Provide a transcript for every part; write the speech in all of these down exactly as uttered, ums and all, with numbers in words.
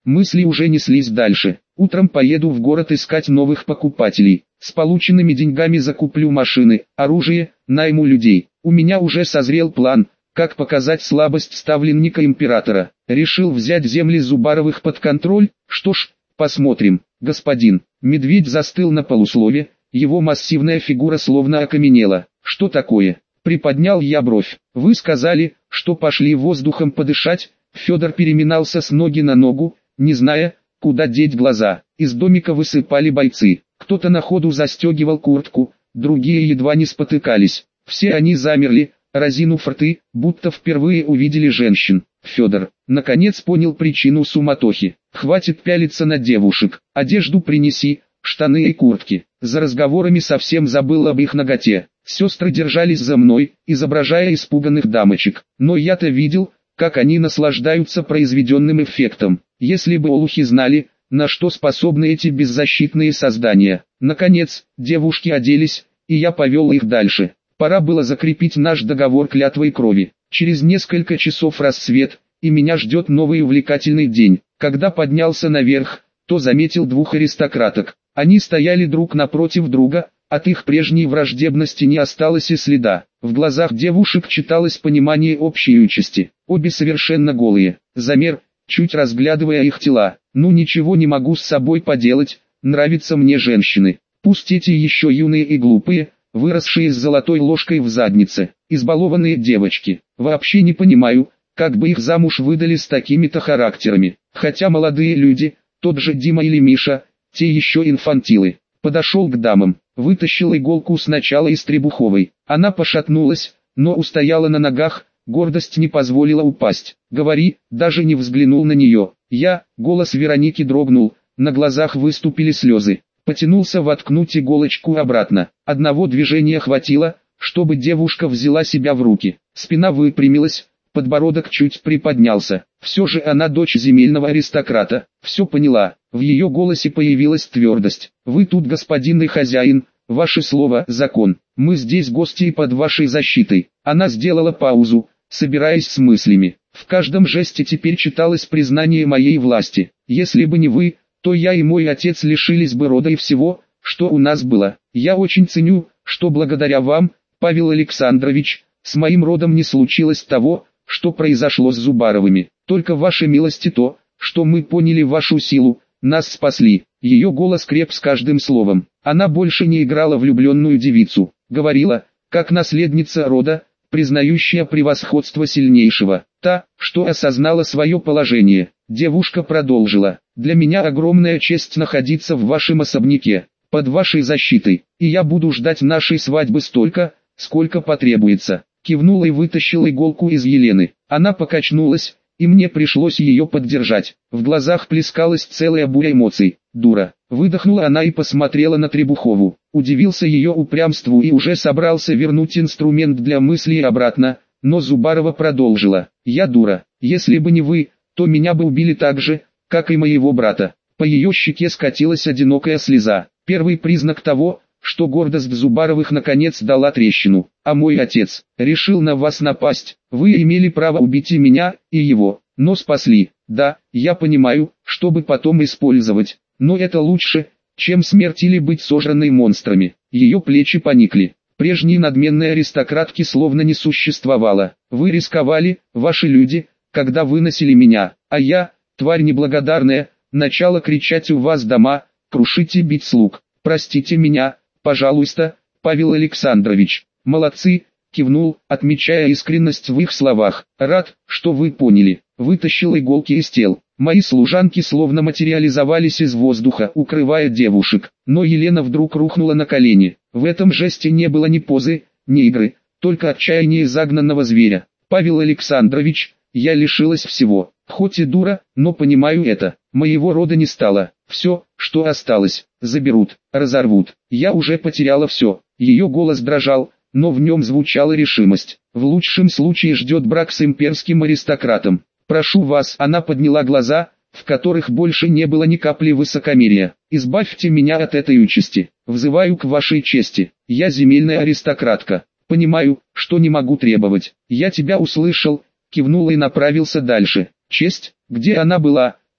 Мысли уже неслись дальше. Утром поеду в город искать новых покупателей. С полученными деньгами закуплю машины, оружие, найму людей. У меня уже созрел план, как показать слабость ставленника императора. Решил взять земли Зубаровых под контроль. Что ж, посмотрим, господин. Медведь застыл на полуслове, его массивная фигура словно окаменела. Что такое? Приподнял я бровь. Вы сказали, что пошли воздухом подышать. Федор переминался с ноги на ногу, не зная, куда деть глаза. Из домика высыпали бойцы. Кто-то на ходу застегивал куртку, другие едва не спотыкались. Все они замерли, разинув рты, будто впервые увидели женщин. Федор, наконец, понял причину суматохи. Хватит пялиться на девушек, одежду принеси, штаны и куртки. За разговорами совсем забыл об их наготе. Сестры держались за мной, изображая испуганных дамочек. Но я-то видел, как они наслаждаются произведенным эффектом. Если бы олухи знали, на что способны эти беззащитные создания. Наконец, девушки оделись, и я повел их дальше. Пора было закрепить наш договор клятвой крови. Через несколько часов рассвет, и меня ждет новый увлекательный день. Когда поднялся наверх, то заметил двух аристократок. Они стояли друг напротив друга, от их прежней враждебности не осталось и следа. В глазах девушек читалось понимание общей участи. Обе совершенно голые. Замер, чуть разглядывая их тела. Ну ничего не могу с собой поделать, нравятся мне женщины. Пусть эти еще юные и глупые, выросшие с золотой ложкой в заднице, избалованные девочки. Вообще не понимаю, как бы их замуж выдали с такими-то характерами. Хотя молодые люди, тот же Дима или Миша, те еще инфантилы. Подошел к дамам, вытащил иголку сначала из требуховой. Она пошатнулась, но устояла на ногах, гордость не позволила упасть. «Говори», даже не взглянул на нее. Я, голос Вероники дрогнул, на глазах выступили слезы. Потянулся воткнуть иголочку обратно. Одного движения хватило, чтобы девушка взяла себя в руки. Спина выпрямилась, подбородок чуть приподнялся. Все же она дочь земельного аристократа. Все поняла. В ее голосе появилась твердость. «Вы тут господин и хозяин, ваше слово – закон. Мы здесь гости и под вашей защитой». Она сделала паузу, собираясь с мыслями. В каждом жесте теперь читалось признание моей власти. «Если бы не вы, то я и мой отец лишились бы рода и всего, что у нас было. Я очень ценю, что благодаря вам, Павел Александрович, с моим родом не случилось того, что произошло с Зубаровыми. Только ваша милость и то, что мы поняли вашу силу, нас спасли». Ее голос креп с каждым словом. Она больше не играла влюбленную девицу. Говорила, как наследница рода, признающая превосходство сильнейшего. Та, что осознала свое положение. Девушка продолжила. «Для меня огромная честь находиться в вашем особняке, под вашей защитой, и я буду ждать нашей свадьбы столько, сколько потребуется». Кивнула и вытащила иголку из Елены. Она покачнулась, и мне пришлось ее поддержать. В глазах плескалась целая буря эмоций. «Дура!» Выдохнула она и посмотрела на Требухову. Удивился ее упрямству и уже собрался вернуть инструмент для мыслей обратно, но Зубарова продолжила. «Я дура. Если бы не вы, то меня бы убили так же, как и моего брата». По ее щеке скатилась одинокая слеза. Первый признак того, что гордость Зубаровых наконец дала трещину. «А мой отец решил на вас напасть. Вы имели право убить и меня, и его, но спасли. Да, я понимаю, чтобы потом использовать, но это лучше, чем смерть или быть сожранной монстрами». Ее плечи поникли. Прежней надменной аристократки словно не существовало. «Вы рисковали, ваши люди, когда выносили меня, а я, тварь неблагодарная, начала кричать у вас дома, крушить и бить слуг. Простите меня, пожалуйста, Павел Александрович». «Молодцы», кивнул, отмечая искренность в их словах. «Рад, что вы поняли». Вытащил иголки из тел. Мои служанки словно материализовались из воздуха, укрывая девушек. Но Елена вдруг рухнула на колени. В этом жесте не было ни позы, ни игры, только отчаяние загнанного зверя. «Павел Александрович, я лишилась всего. Хоть и дура, но понимаю это. Моего рода не стало. Все, что осталось, заберут, разорвут. Я уже потеряла все». Ее голос дрожал, но в нем звучала решимость. «В лучшем случае ждет брак с имперским аристократом. Прошу вас». Она подняла глаза, в которых больше не было ни капли высокомерия. «Избавьте меня от этой участи. Взываю к вашей чести. Я земельная аристократка. Понимаю, что не могу требовать». «Я тебя услышал», кивнул и направился дальше. Честь, где она была,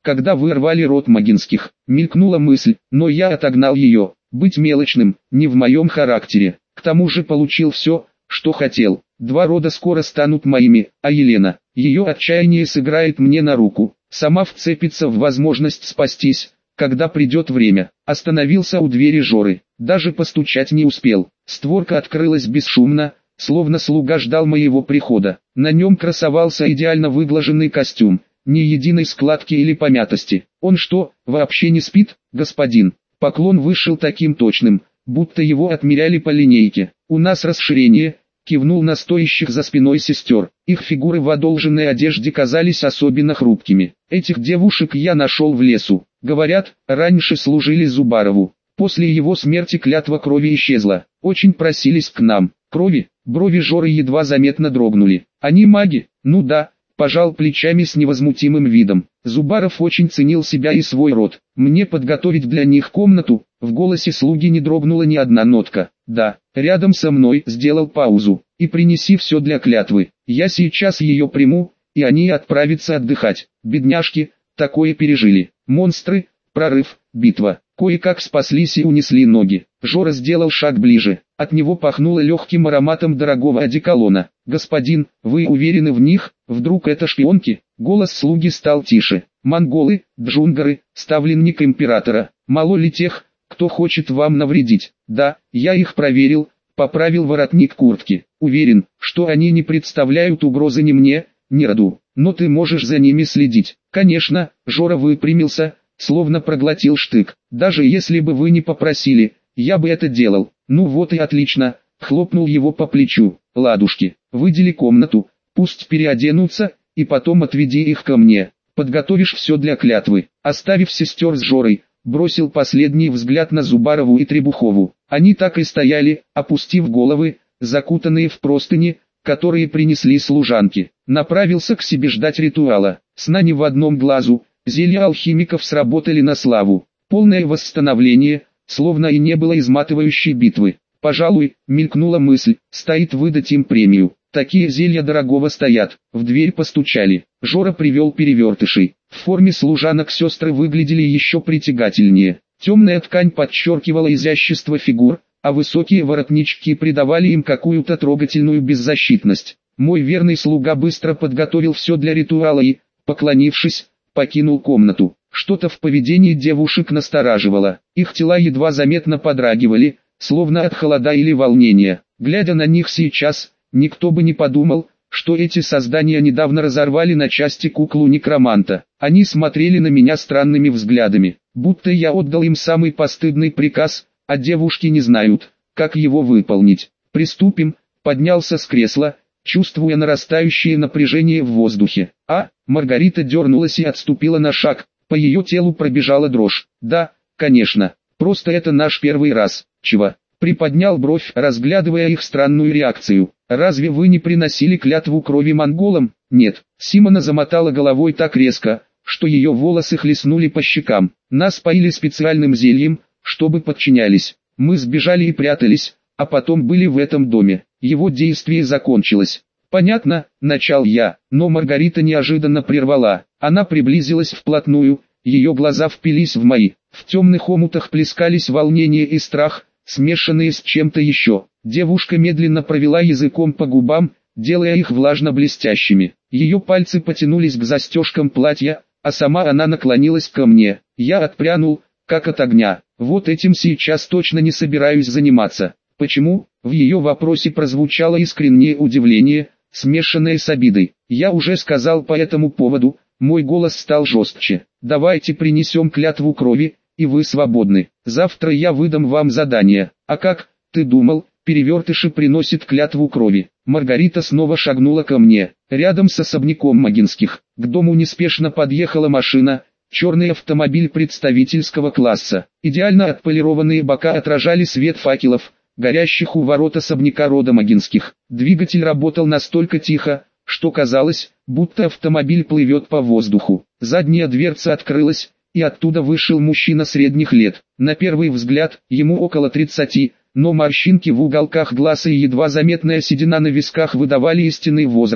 когда вы рвали род Магинских. Мелькнула мысль, но я отогнал ее. Быть мелочным, не в моем характере. К тому же получил все, что хотел. Два рода скоро станут моими, а Елена, ее отчаяние сыграет мне на руку. Сама вцепится в возможность спастись, когда придет время. Остановился у двери Жоры, даже постучать не успел. Створка открылась бесшумно, словно слуга ждал моего прихода. На нем красовался идеально выглаженный костюм, ни единой складки или помятости. Он что, вообще не спит, господин? Поклон вышел таким точным, будто его отмеряли по линейке. У нас расширение, кивнул на стоящих за спиной сестер. Их фигуры в одолженной одежде казались особенно хрупкими. Этих девушек я нашел в лесу. Говорят, раньше служили Зубарову. После его смерти клятва крови исчезла. Очень просились к нам. Крови? Брови Жоры едва заметно дрогнули. Они маги? Ну да. Пожал плечами с невозмутимым видом. Зубаров очень ценил себя и свой род. Мне подготовить для них комнату? В голосе слуги не дрогнула ни одна нотка. Да, рядом со мной сделал паузу. И принеси все для клятвы. Я сейчас ее приму, и они отправятся отдыхать. Бедняжки, такое пережили. Монстры, прорыв, битва. Кое-как спаслись и унесли ноги. Жора сделал шаг ближе. От него пахнуло легким ароматом дорогого одеколона. «Господин, вы уверены в них? Вдруг это шпионки?» Голос слуги стал тише. «Монголы, джунгары, ставленник императора. Мало ли тех, кто хочет вам навредить?» «Да, я их проверил», — поправил воротник куртки. «Уверен, что они не представляют угрозы ни мне, ни роду. Но ты можешь за ними следить». «Конечно», — Жора выпрямился, словно проглотил штык. «Даже если бы вы не попросили, я бы это делал». «Ну вот и отлично», — хлопнул его по плечу. «Ладушки, выдели комнату, пусть переоденутся, и потом отведи их ко мне. Подготовишь все для клятвы». Оставив сестер с Жорой, бросил последний взгляд на Зубарову и Требухову. Они так и стояли, опустив головы, закутанные в простыни, которые принесли служанки. Направился к себе ждать ритуала. Сна не в одном глазу, зелья алхимиков сработали на славу. Полное восстановление, словно и не было изматывающей битвы. Пожалуй, мелькнула мысль, стоит выдать им премию. Такие зелья дорогого стоят. В дверь постучали. Жора привел перевертышей. В форме служанок сестры выглядели еще притягательнее. Темная ткань подчеркивала изящество фигур, а высокие воротнички придавали им какую-то трогательную беззащитность. Мой верный слуга быстро подготовил все для ритуала и, поклонившись, покинул комнату. Что-то в поведении девушек настораживало. Их тела едва заметно подрагивали, словно от холода или волнения. Глядя на них сейчас, никто бы не подумал, что эти создания недавно разорвали на части куклу некроманта. Они смотрели на меня странными взглядами, будто я отдал им самый постыдный приказ, а девушки не знают, как его выполнить. «Приступим», поднялся с кресла, чувствуя нарастающее напряжение в воздухе. А, Маргарита дернулась и отступила на шаг, по ее телу пробежала дрожь. «Да, конечно, просто это наш первый раз». «Чего?» Приподнял бровь, разглядывая их странную реакцию. «Разве вы не приносили клятву крови монголам?» «Нет». Симона замотала головой так резко, что ее волосы хлестнули по щекам. «Нас поили специальным зельем, чтобы подчинялись. Мы сбежали и прятались, а потом были в этом доме. Его действие закончилось». «Понятно», — начал я, но Маргарита неожиданно прервала. Она приблизилась вплотную, ее глаза впились в мои. В темных омутах плескались волнение и страх, смешанные с чем-то еще. Девушка медленно провела языком по губам, делая их влажно-блестящими. Ее пальцы потянулись к застежкам платья, а сама она наклонилась ко мне. Я отпрянул, как от огня. Вот этим сейчас точно не собираюсь заниматься. Почему? В ее вопросе прозвучало искреннее удивление, смешанное с обидой. Я уже сказал по этому поводу, мой голос стал жестче. Давайте принесем клятву крови, и вы свободны. Завтра я выдам вам задание. А как, ты думал, перевертыши приносят клятву крови? Маргарита снова шагнула ко мне. Рядом с особняком Магинских, к дому неспешно подъехала машина, черный автомобиль представительского класса. Идеально отполированные бока отражали свет факелов, горящих у ворот особняка рода Магинских. Двигатель работал настолько тихо, что казалось, будто автомобиль плывет по воздуху. Задняя дверца открылась, и оттуда вышел мужчина средних лет. На первый взгляд, ему около тридцати, но морщинки в уголках глаз и едва заметная седина на висках выдавали истинный возраст.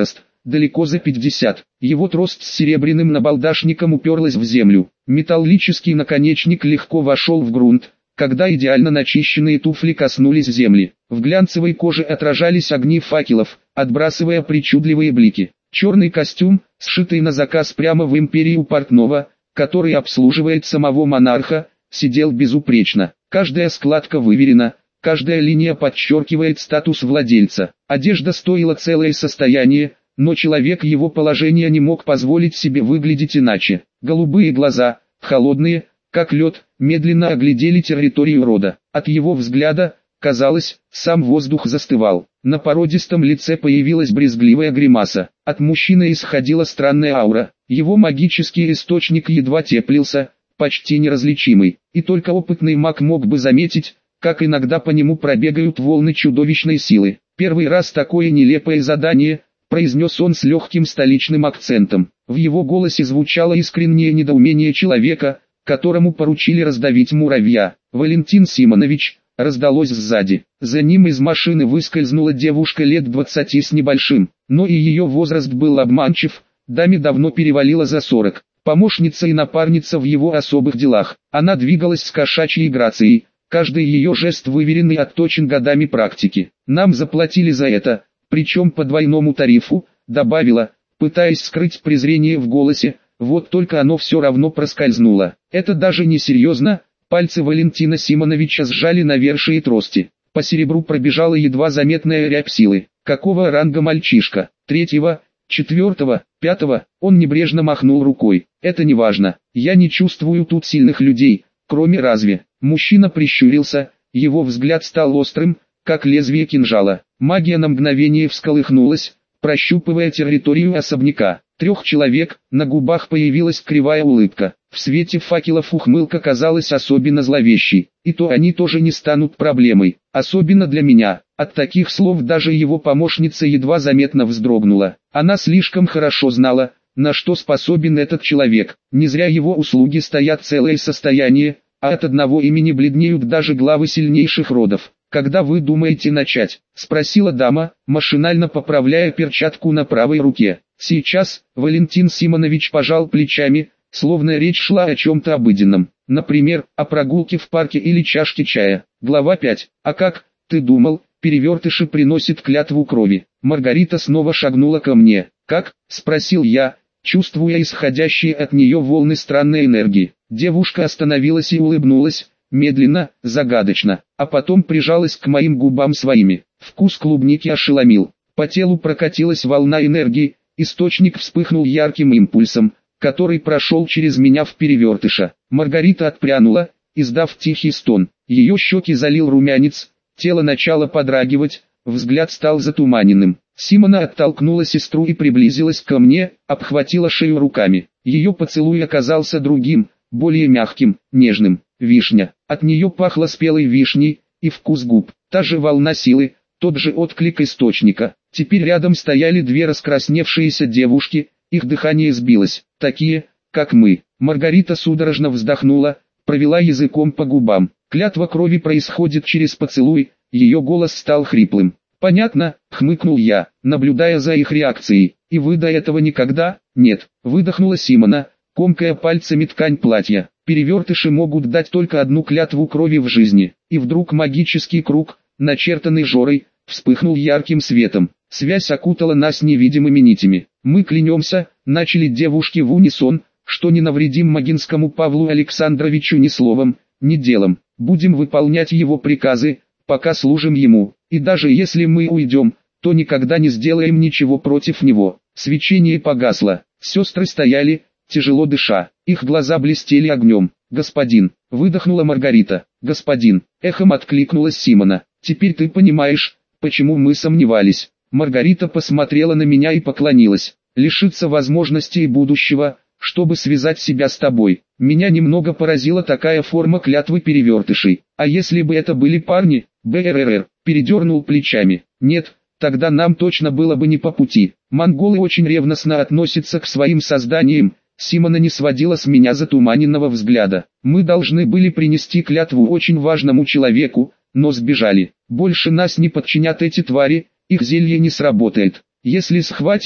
далеко за пятьдесят. Его трость с серебряным набалдашником уперлась в землю. Металлический наконечник легко вошел в грунт, когда идеально начищенные туфли коснулись земли. В глянцевой коже отражались огни факелов, отбрасывая причудливые блики. Черный костюм, сшитый на заказ прямо в империи у портного, который обслуживает самого монарха, сидел безупречно. Каждая складка выверена, каждая линия подчеркивает статус владельца. Одежда стоила целое состояние, но человек его положения не мог позволить себе выглядеть иначе. Голубые глаза, холодные, как лед, медленно оглядели территорию рода. От его взгляда, казалось, сам воздух застывал. На породистом лице появилась брезгливая гримаса. От мужчины исходила странная аура. Его магический источник едва теплился, почти неразличимый. И только опытный маг мог бы заметить, как иногда по нему пробегают волны чудовищной силы. «Первый раз такое нелепое задание», — произнес он с легким столичным акцентом. В его голосе звучало искреннее недоумение человека, которому поручили раздавить муравья. «Валентин Симонович», — раздалось сзади. За ним из машины выскользнула девушка лет двадцати с небольшим, но и ее возраст был обманчив, даме давно перевалило за сорок. Помощница и напарница в его особых делах. Она двигалась с кошачьей грацией, каждый ее жест выверен и отточен годами практики. «Нам заплатили за это, причем по двойному тарифу», — добавила, пытаясь скрыть презрение в голосе, вот только оно все равно проскользнуло. «Это даже не серьезно», — пальцы Валентина Симоновича сжали навершие трости. По серебру пробежала едва заметная рябь силы. «Какого ранга мальчишка? Третьего? Четвертого? Пятого?» Он небрежно махнул рукой. «Это не важно. Я не чувствую тут сильных людей, кроме разве». Мужчина прищурился, его взгляд стал острым, как лезвие кинжала. Магия на мгновение всколыхнулась, прощупывая территорию особняка. Трех человек, на губах появилась кривая улыбка. В свете факелов ухмылка казалась особенно зловещей. И то они тоже не станут проблемой, особенно для меня. От таких слов даже его помощница едва заметно вздрогнула. Она слишком хорошо знала, на что способен этот человек. Не зря его услуги стоят целое состояние, а от одного имени бледнеют даже главы сильнейших родов. «Когда вы думаете начать?» – спросила дама, машинально поправляя перчатку на правой руке. «Сейчас», – Валентин Симонович пожал плечами, словно речь шла о чем-то обыденном. Например, о прогулке в парке или чашке чая. Глава пять. «А как, ты думал, перевертыши приносят клятву крови?» Маргарита снова шагнула ко мне. «Как?» – спросил я, чувствуя исходящие от нее волны странной энергии. Девушка остановилась и улыбнулась, медленно, загадочно, а потом прижалась к моим губам своими. Вкус клубники ошеломил. По телу прокатилась волна энергии, источник вспыхнул ярким импульсом, который прошел через меня в перевертыша. Маргарита отпрянула, издав тихий стон. Ее щеки залил румянец, тело начало подрагивать, взгляд стал затуманенным. Симона оттолкнула сестру и приблизилась ко мне, обхватила шею руками. Ее поцелуй оказался другим, более мягким, нежным. Вишня. От нее пахло спелой вишней, и вкус губ. Та же волна силы, тот же отклик источника. Теперь рядом стояли две раскрасневшиеся девушки, их дыхание сбилось. Такие, как мы. Маргарита судорожно вздохнула, провела языком по губам. Клятва крови происходит через поцелуй, ее голос стал хриплым. «Понятно», — хмыкнул я, наблюдая за их реакцией. «И вы до этого никогда?» «Нет», — выдохнула Симона, комкая пальцами ткань платья. «Перевертыши могут дать только одну клятву крови в жизни». И вдруг магический круг, начертанный Жорой, вспыхнул ярким светом. Связь окутала нас невидимыми нитями. «Мы клянемся», — начали девушки в унисон, «что не навредим Магинскому Павлу Александровичу ни словом, ни делом. Будем выполнять его приказы, пока служим ему. И даже если мы уйдем, то никогда не сделаем ничего против него». Свечение погасло. Сестры стояли, тяжело дыша. Их глаза блестели огнем. «Господин», — выдохнула Маргарита. «Господин», — эхом откликнулась Симона. «Теперь ты понимаешь, почему мы сомневались». Маргарита посмотрела на меня и поклонилась. «Лишиться возможностей будущего, чтобы связать себя с тобой. Меня немного поразила такая форма клятвы перевертышей. А если бы это были парни?» БРРР передернул плечами. «Нет, тогда нам точно было бы не по пути. Монголы очень ревностно относятся к своим созданиям». Симона не сводила с меня затуманенного взгляда. «Мы должны были принести клятву очень важному человеку, но сбежали. Больше нас не подчинят эти твари, их зелье не сработает. Если схватит,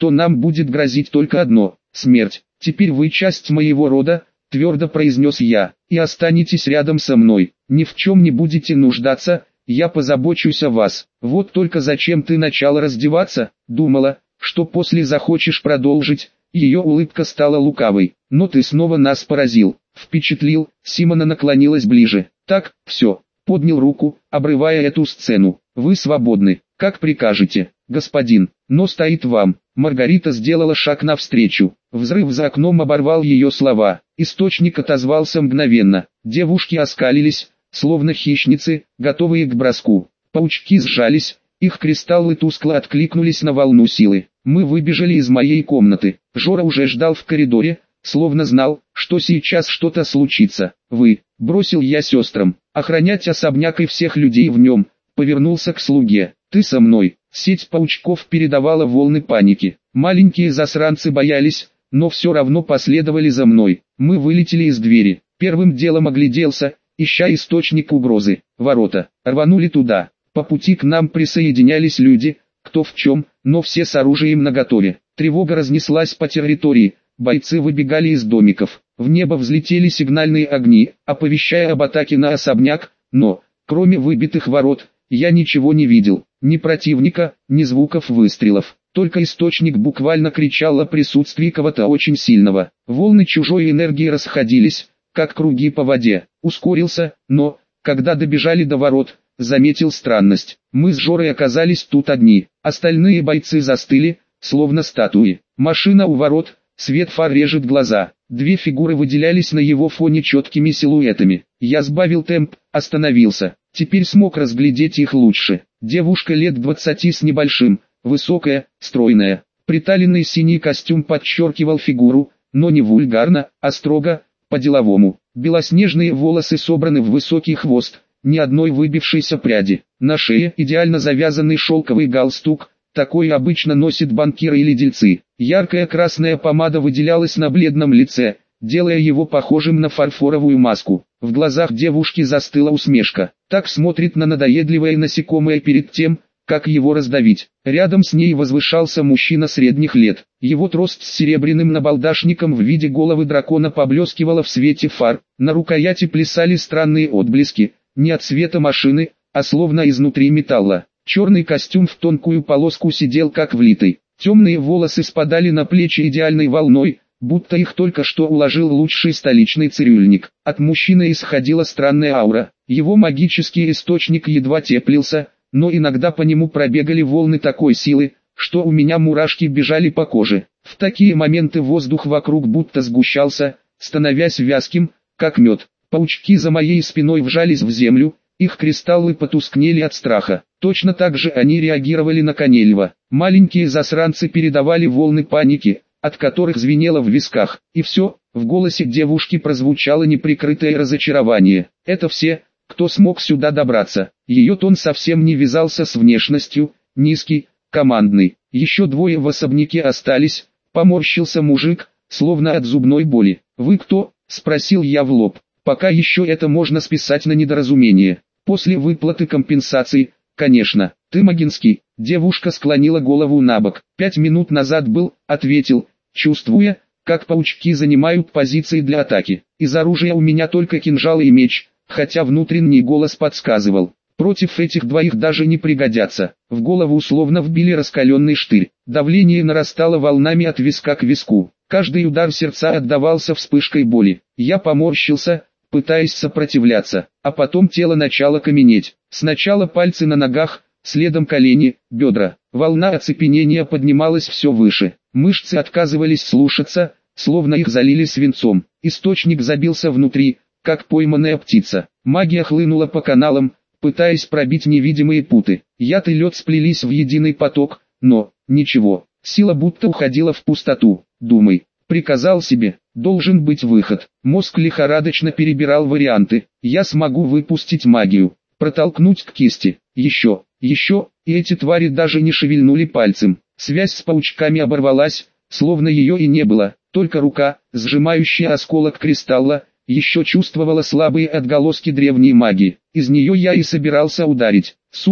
то нам будет грозить только одно – смерть. Теперь вы часть моего рода, твердо произнес я, и останетесь рядом со мной. Ни в чем не будете нуждаться, я позабочусь о вас. Вот только зачем ты начала раздеваться? Думала, что после захочешь продолжить. Ее улыбка стала лукавой. Но ты снова нас поразил, впечатлил. Симона наклонилась ближе. Так, все. Поднял руку, обрывая эту сцену. Вы свободны, как прикажете, господин. Но стоит вам. Маргарита сделала шаг навстречу. Взрыв за окном оборвал ее слова. Источник отозвался мгновенно. Девушки оскалились, словно хищницы, готовые к броску. Паучки сжались, их кристаллы тускло откликнулись на волну силы. Мы выбежали из моей комнаты. Жора уже ждал в коридоре, словно знал, что сейчас что-то случится. Вы, бросил я сестрам, охранять особняк и всех людей в нем. Повернулся к слуге. Ты со мной. Сеть паучков передавала волны паники. Маленькие засранцы боялись, но все равно последовали за мной. Мы вылетели из двери. Первым делом огляделся, ища источник угрозы. Ворота. Рванули туда. По пути к нам присоединялись люди, кто в чем, но все с оружием наготове. Тревога разнеслась по территории. Бойцы выбегали из домиков. В небо взлетели сигнальные огни, оповещая об атаке на особняк, но, кроме выбитых ворот, я ничего не видел. Ни противника, ни звуков выстрелов. Только источник буквально кричал о присутствии кого-то очень сильного. Волны чужой энергии расходились, как круги по воде. Ускорился, но, когда добежали до ворот, заметил странность. Мы с Жорой оказались тут одни. Остальные бойцы застыли, словно статуи. Машина у ворот, свет фар режет глаза. Две фигуры выделялись на его фоне четкими силуэтами. Я сбавил темп, остановился. Теперь смог разглядеть их лучше. Девушка лет двадцати с небольшим, высокая, стройная. Приталенный синий костюм подчеркивал фигуру, но не вульгарно, а строго, по-деловому. Белоснежные волосы собраны в высокий хвост, ни одной выбившейся пряди. На шее идеально завязанный шелковый галстук, такой обычно носят банкиры или дельцы. Яркая красная помада выделялась на бледном лице, делая его похожим на фарфоровую маску. В глазах девушки застыла усмешка. Так смотрит на надоедливое насекомое перед тем, как его раздавить. Рядом с ней возвышался мужчина средних лет. Его трость с серебряным набалдашником в виде головы дракона поблескивала в свете фар. На рукояти плясали странные отблески, не от цвета машины, а словно изнутри металла. Черный костюм в тонкую полоску сидел как влитый. Темные волосы спадали на плечи идеальной волной, будто их только что уложил лучший столичный цирюльник. От мужчины исходила странная аура. Его магический источник едва теплился, но иногда по нему пробегали волны такой силы, что у меня мурашки бежали по коже. В такие моменты воздух вокруг будто сгущался, становясь вязким, как мед. Паучки за моей спиной вжались в землю, их кристаллы потускнели от страха. Точно так же они реагировали на Канелева. Маленькие засранцы передавали волны паники, от которых звенело в висках. И все, в голосе девушки прозвучало неприкрытое разочарование. Это все, кто смог сюда добраться. Ее тон совсем не вязался с внешностью, низкий, командный. Еще двое в особняке остались, поморщился мужик, словно от зубной боли. «Вы кто?» – спросил я в лоб. Пока еще это можно списать на недоразумение. После выплаты компенсации, конечно. Ты Магинский. Девушка склонила голову набок. Пять минут назад был, ответил, чувствуя, как паучки занимают позиции для атаки. Из оружия у меня только кинжал и меч, хотя внутренний голос подсказывал. Против этих двоих даже не пригодятся. В голову условно вбили раскаленный штырь. Давление нарастало волнами от виска к виску. Каждый удар сердца отдавался вспышкой боли. Я поморщился, пытаясь сопротивляться, а потом тело начало каменеть. Сначала пальцы на ногах, следом колени, бедра. Волна оцепенения поднималась все выше. Мышцы отказывались слушаться, словно их залили свинцом. Источник забился внутри, как пойманная птица. Магия хлынула по каналам, пытаясь пробить невидимые путы. Яд и лед сплелись в единый поток, но, ничего, сила будто уходила в пустоту. «Думай», — приказал себе, — «должен быть выход». Мозг лихорадочно перебирал варианты. Я смогу выпустить магию, протолкнуть к кисти, еще, еще, и эти твари даже не шевельнули пальцем. Связь с паучками оборвалась, словно ее и не было, только рука, сжимающая осколок кристалла, еще чувствовала слабые отголоски древней магии. Из нее я и собирался ударить. Сука,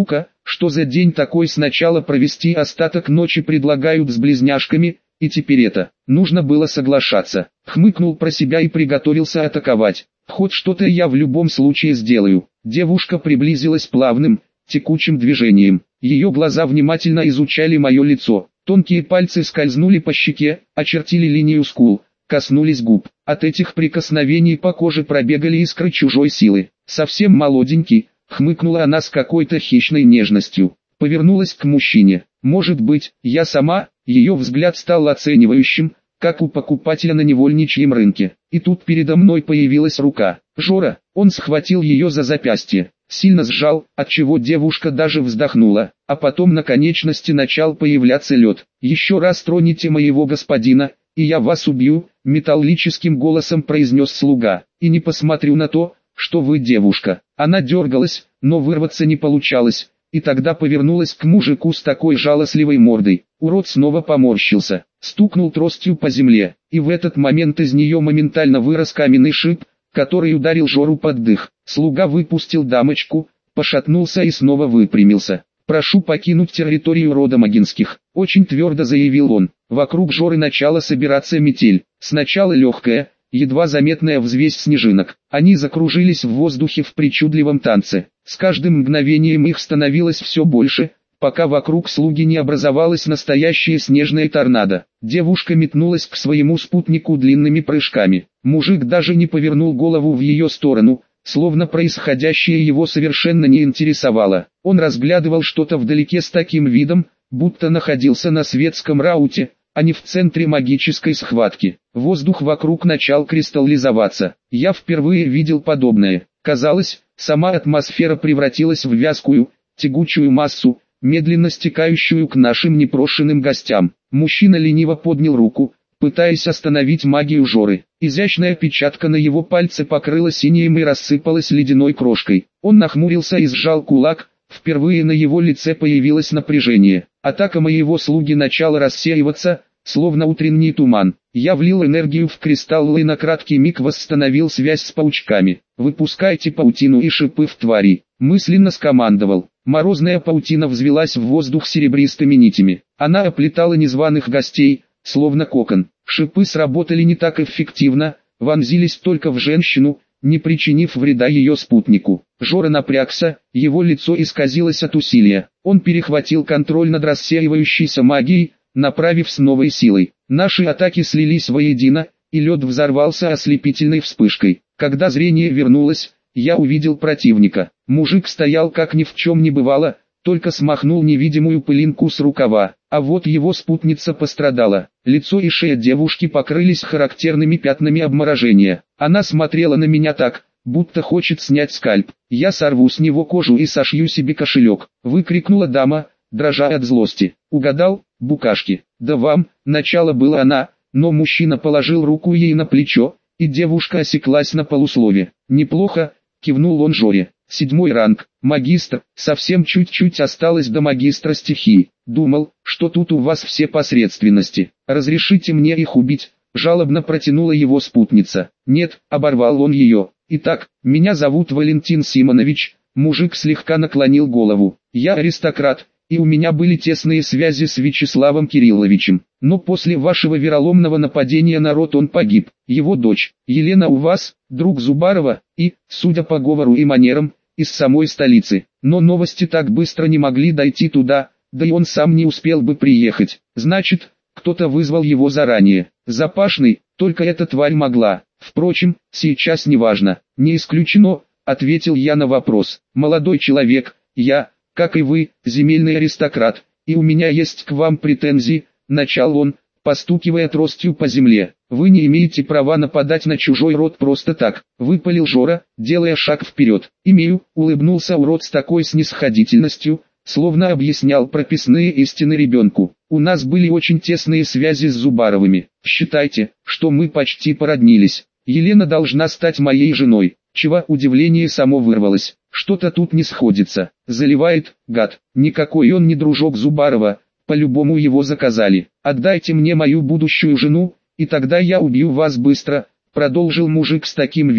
Что за день такой, сначала провести остаток ночи предлагают с близняшками, и теперь это. Нужно было соглашаться. Хмыкнул про себя и приготовился атаковать. Хоть что-то я в любом случае сделаю. Девушка приблизилась плавным, текучим движением. Ее глаза внимательно изучали мое лицо. Тонкие пальцы скользнули по щеке, очертили линию скул, коснулись губ. От этих прикосновений по коже пробегали искры чужой силы. Совсем молоденький, хмыкнула она с какой-то хищной нежностью. Повернулась к мужчине. Может быть, я сама? Ее взгляд стал оценивающим, как у покупателя на невольничьем рынке. И тут передо мной появилась рука. Жора, он схватил ее за запястье, сильно сжал, отчего девушка даже вздохнула, а потом на конечности начал появляться лед. «Еще раз троните моего господина, и я вас убью», — металлическим голосом произнес слуга. «И не посмотрю на то, что вы девушка». Она дергалась, но вырваться не получалось, и тогда повернулась к мужику с такой жалостливой мордой. Урод снова поморщился, стукнул тростью по земле, и в этот момент из нее моментально вырос каменный шип, который ударил Жору под дых. Слуга выпустил дамочку, пошатнулся и снова выпрямился. «Прошу покинуть территорию рода Магинских», — очень твердо заявил он. Вокруг Жоры начала собираться метель. Сначала легкая, едва заметная взвесь снежинок. Они закружились в воздухе в причудливом танце. С каждым мгновением их становилось все больше, пока вокруг слуги не образовалась настоящая снежная торнадо. Девушка метнулась к своему спутнику длинными прыжками. Мужик даже не повернул голову в ее сторону, словно происходящее его совершенно не интересовало. Он разглядывал что-то вдалеке с таким видом, будто находился на светском рауте, а не в центре магической схватки. Воздух вокруг начал кристаллизоваться. Я впервые видел подобное. Казалось, сама атмосфера превратилась в вязкую, тягучую массу, медленно стекающую к нашим непрошенным гостям. Мужчина лениво поднял руку, пытаясь остановить магию Жоры. Изящная печатка на его пальце покрылась синим и рассыпалась ледяной крошкой. Он нахмурился и сжал кулак, впервые на его лице появилось напряжение. Атака моего слуги начала рассеиваться, словно утренний туман. Я влил энергию в кристалл и на краткий миг восстановил связь с паучками. «Выпускайте паутину и шипы в твари», — мысленно скомандовал. Морозная паутина взвелась в воздух серебристыми нитями. Она оплетала незваных гостей, словно кокон. Шипы сработали не так эффективно, вонзились только в женщину, не причинив вреда ее спутнику. Жора напрягся, его лицо исказилось от усилия. Он перехватил контроль над рассеивающейся магией, направив с новой силой. Наши атаки слились воедино, и лед взорвался ослепительной вспышкой. Когда зрение вернулось, я увидел противника. Мужик стоял как ни в чем не бывало, только смахнул невидимую пылинку с рукава, а вот его спутница пострадала. Лицо и шея девушки покрылись характерными пятнами обморожения. Она смотрела на меня так, будто хочет снять скальп. «Я сорву с него кожу и сошью себе кошелек», — выкрикнула дама, дрожа от злости. «Угадал, букашки?» «Да вам», — начало было она, но мужчина положил руку ей на плечо, и девушка осеклась на полуслове. «Неплохо», — кивнул он Жоре. «Седьмой ранг, магистр, совсем чуть-чуть осталось до магистра стихии. Думал, что тут у вас все посредственности. Разрешите мне их убить?» Жалобно протянула его спутница. «Нет», — оборвал он ее. «Итак, меня зовут Валентин Симонович», — мужик слегка наклонил голову. «Я аристократ, и у меня были тесные связи с Вячеславом Кирилловичем. Но после вашего вероломного нападения на род он погиб. Его дочь, Елена, у вас, друг Зубарова, и, судя по говору и манерам, из самой столицы. Но новости так быстро не могли дойти туда, да и он сам не успел бы приехать. Значит, кто-то вызвал его заранее. Запашный, только эта тварь могла. Впрочем, сейчас не важно. Не исключено», — ответил я на вопрос. «Молодой человек, я, как и вы, земельный аристократ, и у меня есть к вам претензии», — начал он, постукивая тростью по земле. «Вы не имеете права нападать на чужой род просто так», — выпалил Жора, делая шаг вперед. «Имею», — улыбнулся урод с такой снисходительностью, словно объяснял прописные истины ребенку. «У нас были очень тесные связи с Зубаровыми. Считайте, что мы почти породнились. Елена должна стать моей женой». Чего удивление само вырвалось. Что-то тут не сходится. Заливает, гад. Никакой он не дружок Зубарова, по-любому его заказали. «Отдайте мне мою будущую жену, и тогда я убью вас быстро», — продолжил мужик с таким видом,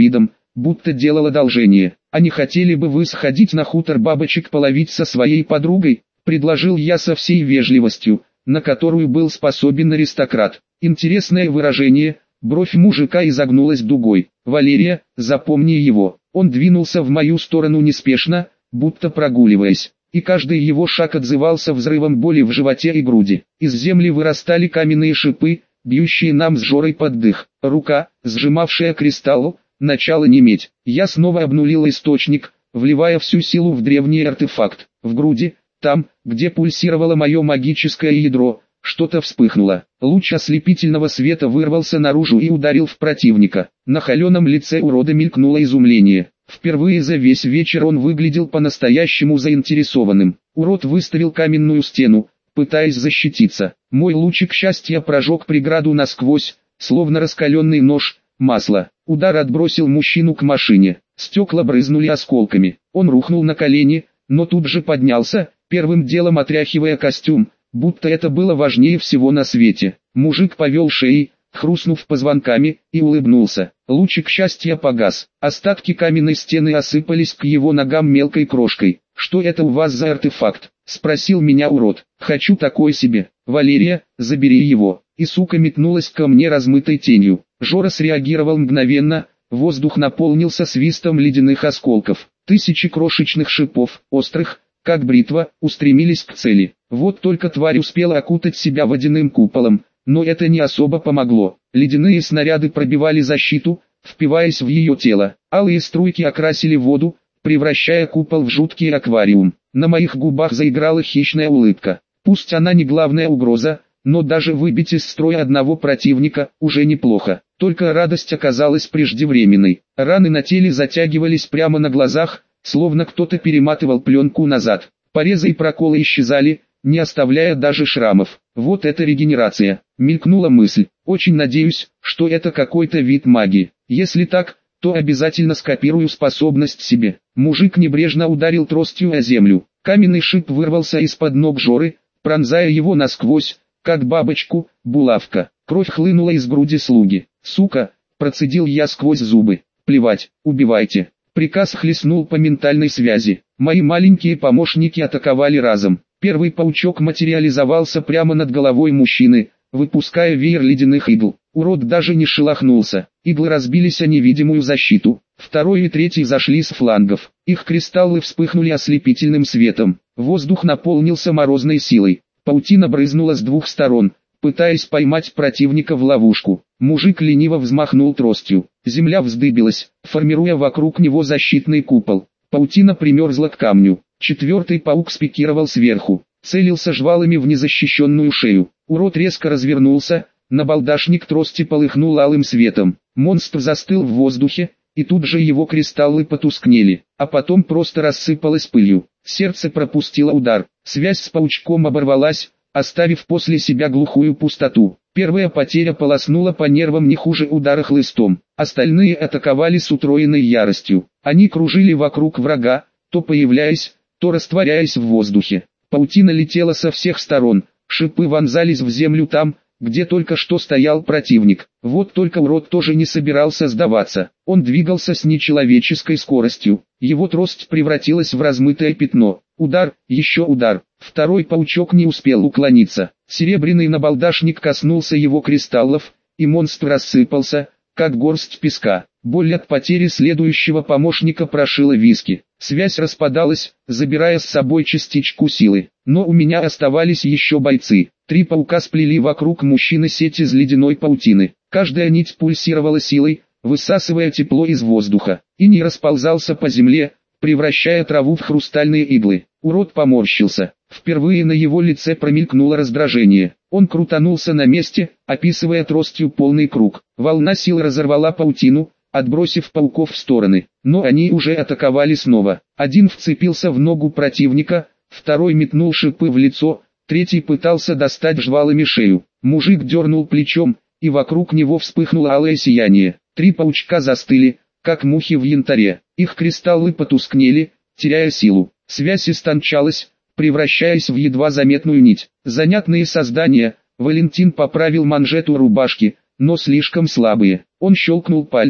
будто делал одолжение. «А не хотели бы вы сходить на хутор бабочек половить со своей подругой?» — предложил я со всей вежливостью, на которую был способен аристократ. Интересное выражение, бровь мужика изогнулась дугой. «Валерия, запомни его». Он двинулся в мою сторону неспешно, будто прогуливаясь, и каждый его шаг отзывался взрывом боли в животе и груди. Из земли вырастали каменные шипы, бьющие нам с Жорой под дых. Рука, сжимавшая кристалл, начала неметь. Я снова обнулил источник, вливая всю силу в древний артефакт. В груди, там, где пульсировало мое магическое ядро, что-то вспыхнуло. Луч ослепительного света вырвался наружу и ударил в противника. На холеном лице урода мелькнуло изумление. Впервые за весь вечер он выглядел по-настоящему заинтересованным. Урод выставил каменную стену, пытаясь защититься. Мой лучик счастья прожег преграду насквозь, словно раскаленный нож, масло. Удар отбросил мужчину к машине. Стекла брызнули осколками. Он рухнул на колени, но тут же поднялся, первым делом отряхивая костюм, будто это было важнее всего на свете. Мужик повел шеей, хрустнув позвонками, и улыбнулся. Лучик счастья погас. Остатки каменной стены осыпались к его ногам мелкой крошкой. «Что это у вас за артефакт?» — спросил меня урод. «Хочу такой себе. Валерия, забери его». И сука метнулась ко мне размытой тенью. Жора среагировал мгновенно, воздух наполнился свистом ледяных осколков. Тысячи крошечных шипов, острых, как бритва, устремились к цели. Вот только тварь успела окутать себя водяным куполом, но это не особо помогло. Ледяные снаряды пробивали защиту, впиваясь в ее тело. Алые струйки окрасили воду, превращая купол в жуткий аквариум. На моих губах заиграла хищная улыбка. Пусть она не главная угроза, но даже выбить из строя одного противника уже неплохо. Только радость оказалась преждевременной. Раны на теле затягивались прямо на глазах, словно кто-то перематывал пленку назад. Порезы и проколы исчезали, не оставляя даже шрамов. Вот это регенерация. Мелькнула мысль. Очень надеюсь, что это какой-то вид магии. Если так, то обязательно скопирую способность себе. Мужик небрежно ударил тростью о землю. Каменный шип вырвался из-под ног Жоры, пронзая его насквозь, как бабочку, булавка. Кровь хлынула из груди слуги. «Сука!» – процедил я сквозь зубы. «Плевать, убивайте!» Приказ хлестнул по ментальной связи. Мои маленькие помощники атаковали разом. Первый паучок материализовался прямо над головой мужчины, выпуская веер ледяных игл. Урод даже не шелохнулся. Иглы разбились о невидимую защиту. Второй и третий зашли с флангов. Их кристаллы вспыхнули ослепительным светом. Воздух наполнился морозной силой. Паутина брызнула с двух сторон, пытаясь поймать противника в ловушку. Мужик лениво взмахнул тростью. Земля вздыбилась, формируя вокруг него защитный купол. Паутина примерзла к камню. Четвертый паук спикировал сверху, целился жвалами в незащищенную шею. Урод резко развернулся, набалдашник трости полыхнул алым светом. Монстр застыл в воздухе, и тут же его кристаллы потускнели, а потом просто рассыпалось пылью. Сердце пропустило удар, связь с паучком оборвалась, оставив после себя глухую пустоту. Первая потеря полоснула по нервам не хуже удара хлыстом. Остальные атаковали с утроенной яростью. Они кружили вокруг врага, то появляясь, то растворяясь в воздухе. Паутина летела со всех сторон, шипы вонзались в землю там, где только что стоял противник. Вот только урод тоже не собирался сдаваться. Он двигался с нечеловеческой скоростью. Его трость превратилась в размытое пятно. Удар, еще удар. Второй паучок не успел уклониться. Серебряный набалдашник коснулся его кристаллов, и монстр рассыпался, как горсть песка. Боль от потери следующего помощника прошила виски. Связь распадалась, забирая с собой частичку силы. Но у меня оставались еще бойцы. Три паука сплели вокруг мужчины сеть из ледяной паутины. Каждая нить пульсировала силой, высасывая тепло из воздуха. И не расползался по земле, превращая траву в хрустальные иглы. Урод поморщился. Впервые на его лице промелькнуло раздражение. Он крутанулся на месте, описывая тростью полный круг. Волна сил разорвала паутину, отбросив пауков в стороны. Но они уже атаковали снова. Один вцепился в ногу противника, второй метнул шипы в лицо, третий пытался достать жвалами шею. Мужик дернул плечом, и вокруг него вспыхнуло алое сияние. Три паучка застыли, как мухи в янтаре. Их кристаллы потускнели, теряя силу. Связь истончалась, превращаясь в едва заметную нить. Занятные создания. Валентин поправил манжету рубашки, но слишком слабые. Он щелкнул пальцами.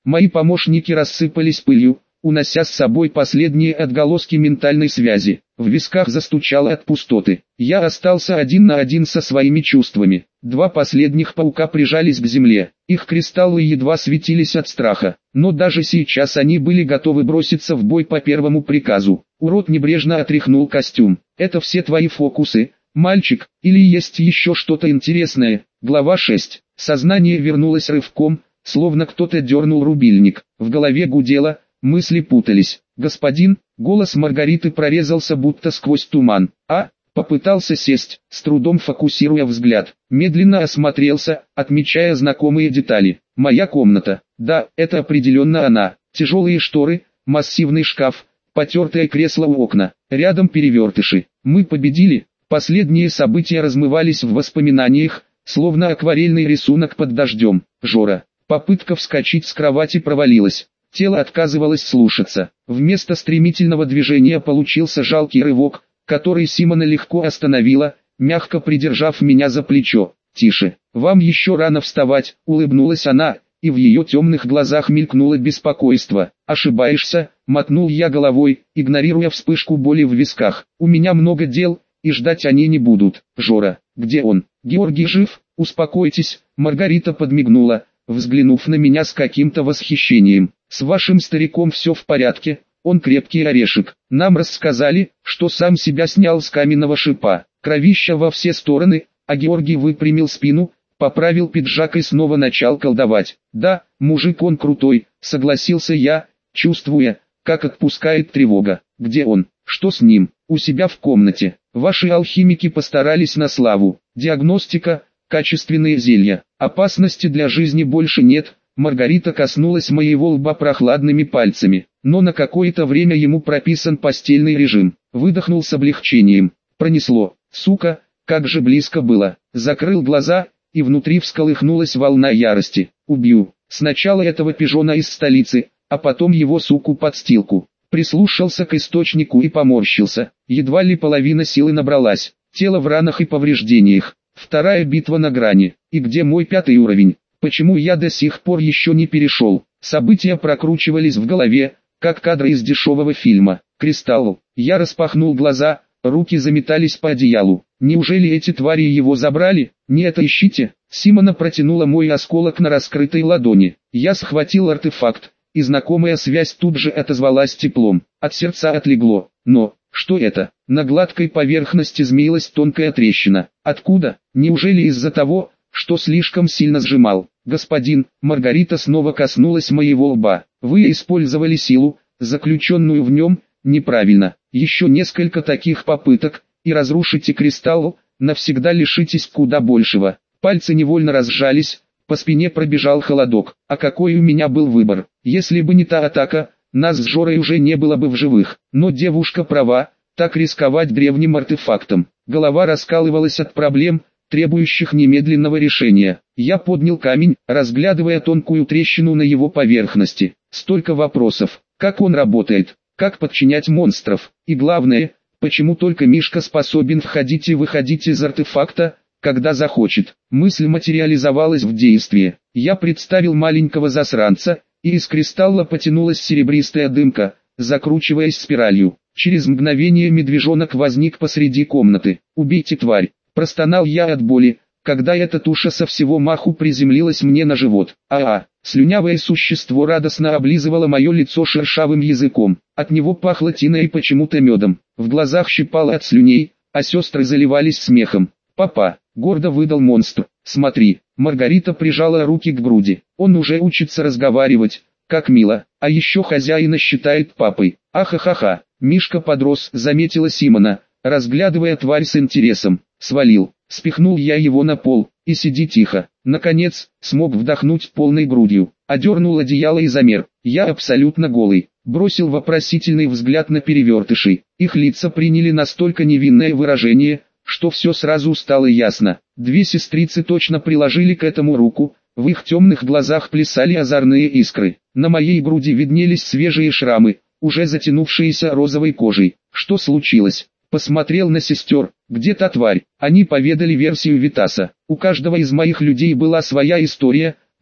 Мои помощники рассыпались пылью, унося с собой последние отголоски ментальной связи. В висках застучало от пустоты. Я остался один на один со своими чувствами. Два последних паука прижались к земле. Их кристаллы едва светились от страха. Но даже сейчас они были готовы броситься в бой по первому приказу. Урод небрежно отряхнул костюм. «Это все твои фокусы, мальчик, или есть еще что-то интересное?» Глава шесть. Сознание вернулось рывком, словно кто-то дернул рубильник. В голове гудело, мысли путались. «Господин», голос Маргариты прорезался будто сквозь туман. «А?» Попытался сесть, с трудом фокусируя взгляд. Медленно осмотрелся, отмечая знакомые детали. Моя комната. Да, это определенно она. Тяжелые шторы, массивный шкаф, потертое кресло у окна. Рядом перевертыши. Мы победили. Последние события размывались в воспоминаниях, словно акварельный рисунок под дождем. Жора. Попытка вскочить с кровати провалилась. Тело отказывалось слушаться. Вместо стремительного движения получился жалкий рывок, который Симона легко остановила, мягко придержав меня за плечо. «Тише, вам еще рано вставать», — улыбнулась она, и в ее темных глазах мелькнуло беспокойство. «Ошибаешься», — мотнул я головой, игнорируя вспышку боли в висках. «У меня много дел, и ждать они не будут». «Жора, где он?» «Георгий жив?» «Успокойтесь», — Маргарита подмигнула, взглянув на меня с каким-то восхищением. «С вашим стариком все в порядке, он крепкий орешек. Нам рассказали, что сам себя снял с каменного шипа. Кровища во все стороны», а Георгий выпрямил спину, поправил пиджак и снова начал колдовать. «Да, мужик он крутой», — согласился я, чувствуя, как отпускает тревога. «Где он? Что с ним?» «У себя в комнате. Ваши алхимики постарались на славу. Диагностика, качественные зелья. Опасности для жизни больше нет». Маргарита коснулась моего лба прохладными пальцами. «Но на какое-то время ему прописан постельный режим». Выдохнул с облегчением. Пронесло. Сука, как же близко было. Закрыл глаза, и внутри всколыхнулась волна ярости. «Убью. Сначала этого пижона из столицы, а потом его суку подстилку». Прислушался к источнику и поморщился. Едва ли половина силы набралась. Тело в ранах и повреждениях. Вторая битва на грани. И где мой пятый уровень? Почему я до сих пор еще не перешел? События прокручивались в голове, как кадры из дешевого фильма. Кристалл. Я распахнул глаза, руки заметались по одеялу. Неужели эти твари его забрали? Не это ищите. Симона протянула мой осколок на раскрытой ладони. Я схватил артефакт, и знакомая связь тут же отозвалась теплом. От сердца отлегло. Но, что это? На гладкой поверхности змеилась тонкая трещина. Откуда? Неужели из-за того, что слишком сильно сжимал? «Господин», Маргарита снова коснулась моего лба. «Вы использовали силу, заключенную в нем, неправильно. Еще несколько таких попыток, и разрушите кристалл, навсегда лишитесь куда большего». Пальцы невольно разжались, по спине пробежал холодок. А какой у меня был выбор? Если бы не та атака, нас с Жорой уже не было бы в живых. Но девушка права, так рисковать древним артефактом. Голова раскалывалась от проблем, требующих немедленного решения. Я поднял камень, разглядывая тонкую трещину на его поверхности. Столько вопросов. Как он работает? Как подчинять монстров? И главное, почему только Мишка способен входить и выходить из артефакта, когда захочет? Мысль материализовалась в действии. Я представил маленького засранца, и из кристалла потянулась серебристая дымка, закручиваясь спиралью. Через мгновение медвежонок возник посреди комнаты. «Убейте тварь!» Простонал я от боли, когда эта туша со всего маху приземлилась мне на живот. А-а, слюнявое существо радостно облизывало мое лицо шершавым языком. От него пахло тиной и почему-то медом. В глазах щипало от слюней, а сестры заливались смехом. «Папа», — гордо выдал монстр, — «смотри». Маргарита прижала руки к груди. «Он уже учится разговаривать, как мило, а еще хозяина считает папой». «Ахахаха». Мишка подрос, заметила Симона, разглядывая тварь с интересом. «Свалил». Спихнул я его на пол, и сиди тихо. Наконец, смог вдохнуть полной грудью. Одернул одеяло и замер. Я абсолютно голый. Бросил вопросительный взгляд на перевертышей. Их лица приняли настолько невинное выражение, что все сразу стало ясно. Две сестрицы точно приложили к этому руку, в их темных глазах плясали озорные искры. На моей груди виднелись свежие шрамы, уже затянувшиеся розовой кожей. Что случилось? Посмотрел на сестер. Где та тварь? Они поведали версию Витаса. У каждого из моих людей была своя история,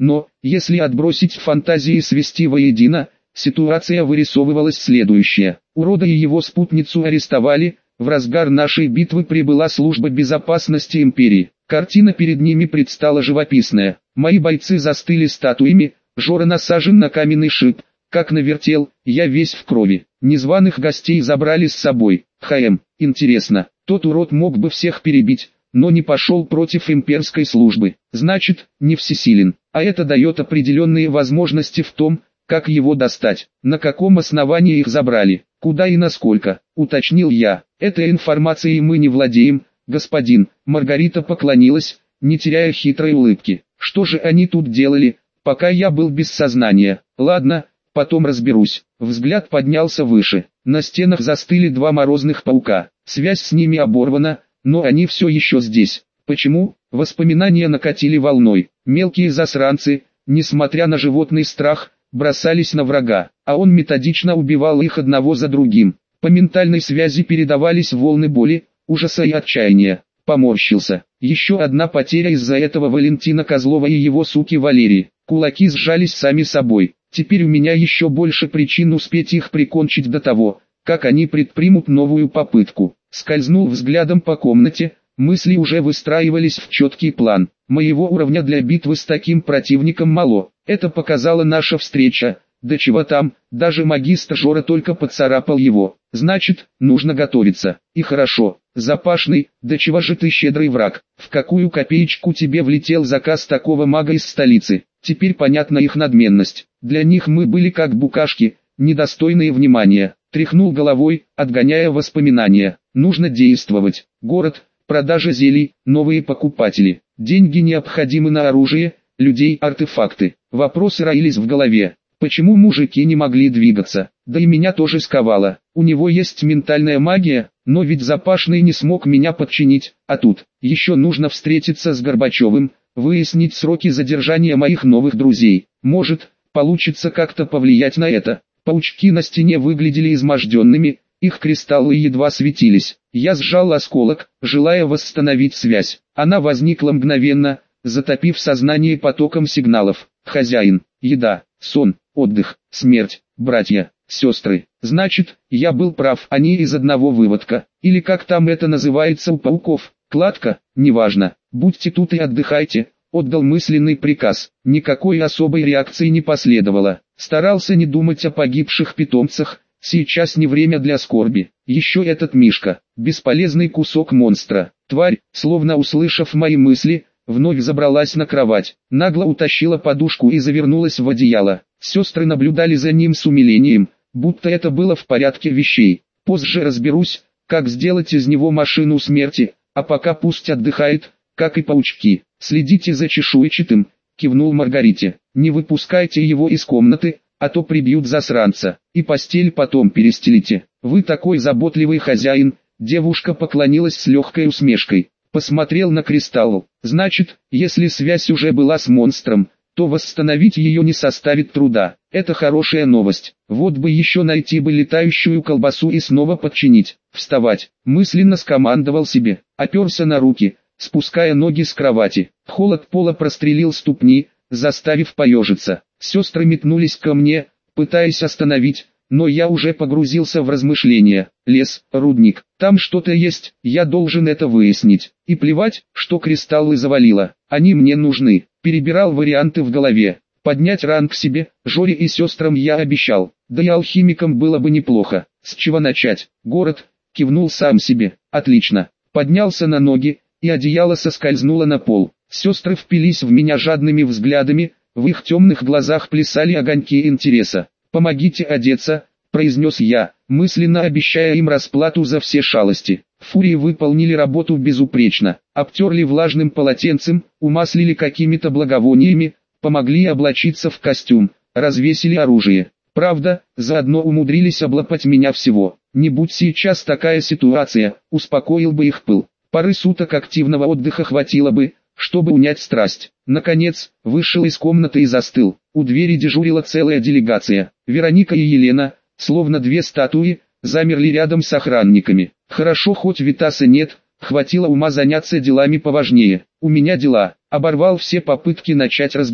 Но, если отбросить фантазии и свести воедино, ситуация вырисовывалась следующая. Урода и его спутницу арестовали, в разгар нашей битвы прибыла служба безопасности империи. Картина перед ними предстала живописная. Мои бойцы застыли статуями, Жора насажен на каменный шип, как навертел, я весь в крови. Незваных гостей забрали с собой. ХМ, интересно, тот урод мог бы всех перебить, но не пошел против имперской службы. Значит, не всесилен, а это дает определенные возможности в том, как его достать. На каком основании их забрали, куда и насколько, уточнил я. Этой информацией мы не владеем, господин. Маргарита поклонилась, не теряя хитрой улыбки. Что же они тут делали, пока я был без сознания? Ладно, потом разберусь. Взгляд поднялся выше. На стенах застыли два морозных паука. Связь с ними оборвана, но они все еще здесь. Почему? Воспоминания накатили волной. Мелкие засранцы, несмотря на животный страх, бросались на врага, а он методично убивал их одного за другим. По ментальной связи передавались волны боли, ужаса и отчаяния. Поморщился. Еще одна потеря из-за этого Валентина Козлова и его суки Валерии. Кулаки сжались сами собой. Теперь у меня еще больше причин успеть их прикончить до того, как они предпримут новую попытку. Скользнул взглядом по комнате, мысли уже выстраивались в четкий план. Моего уровня для битвы с таким противником мало. Это показала наша встреча. Да чего там, даже магистр Жора только поцарапал его. Значит, нужно готовиться. И хорошо. Запашный, да чего же ты щедрый враг. В какую копеечку тебе влетел заказ такого мага из столицы? Теперь понятна их надменность. Для них мы были как букашки, недостойные внимания. Тряхнул головой, отгоняя воспоминания. Нужно действовать. Город, продажа зелий, новые покупатели. Деньги необходимы на оружие, людей, артефакты. Вопросы роились в голове. Почему мужики не могли двигаться? Да и меня тоже сковало. У него есть ментальная магия, но ведь Запашный не смог меня подчинить. А тут, еще нужно встретиться с Горбачевым, выяснить сроки задержания моих новых друзей. Может, получится как-то повлиять на это. Паучки на стене выглядели изможденными, их кристаллы едва светились. Я сжал осколок, желая восстановить связь. Она возникла мгновенно, затопив сознание потоком сигналов. Хозяин, еда, сон, отдых, смерть, братья, сестры. Значит, я был прав, они из одного выводка. Или как там это называется у пауков, кладка, неважно. Будьте тут и отдыхайте. Отдал мысленный приказ. Никакой особой реакции не последовало. Старался не думать о погибших питомцах. Сейчас не время для скорби. Еще этот Мишка, бесполезный кусок монстра. Тварь, словно услышав мои мысли, вновь забралась на кровать, нагло утащила подушку и завернулась в одеяло. Сестры наблюдали за ним с умилением, будто это было в порядке вещей. Позже разберусь, как сделать из него машину смерти, а пока пусть отдыхает, как и паучки. Следите за чешуйчатым, кивнул Маргарите. Не выпускайте его из комнаты, а то прибьют засранца, и постель потом перестелите. Вы такой заботливый хозяин. Девушка поклонилась с легкой усмешкой. Посмотрел на кристалл. Значит, если связь уже была с монстром, то восстановить ее не составит труда. Это хорошая новость. Вот бы еще найти бы летающую колбасу и снова подчинить. Вставать. Мысленно скомандовал себе. Оперся на руки, спуская ноги с кровати. Холод пола прострелил ступни, заставив поежиться. Сестры метнулись ко мне, пытаясь остановить, но я уже погрузился в размышления. Лес, рудник, там что-то есть, я должен это выяснить. И плевать, что кристаллы завалило, они мне нужны. Перебирал варианты в голове. Поднять ранг себе, Жоре и сестрам я обещал. Да и алхимикам было бы неплохо. С чего начать? Город, кивнул сам себе. Отлично. Поднялся на ноги, и одеяло соскользнуло на пол. Сестры впились в меня жадными взглядами, в их темных глазах плясали огоньки интереса. «Помогите одеться», — произнес я, мысленно обещая им расплату за все шалости. Фурии выполнили работу безупречно, обтерли влажным полотенцем, умаслили какими-то благовониями, помогли облачиться в костюм, развесили оружие. Правда, заодно умудрились облапать меня всего. Не будь сейчас такая ситуация, успокоил бы их пыл. Пары суток активного отдыха хватило бы, чтобы унять страсть. Наконец, вышел из комнаты и застыл. У двери дежурила целая делегация. Вероника и Елена, словно две статуи, замерли рядом с охранниками. Хорошо хоть Витаса нет, хватило ума заняться делами поважнее. У меня дела. Оборвал все попытки начать разговор.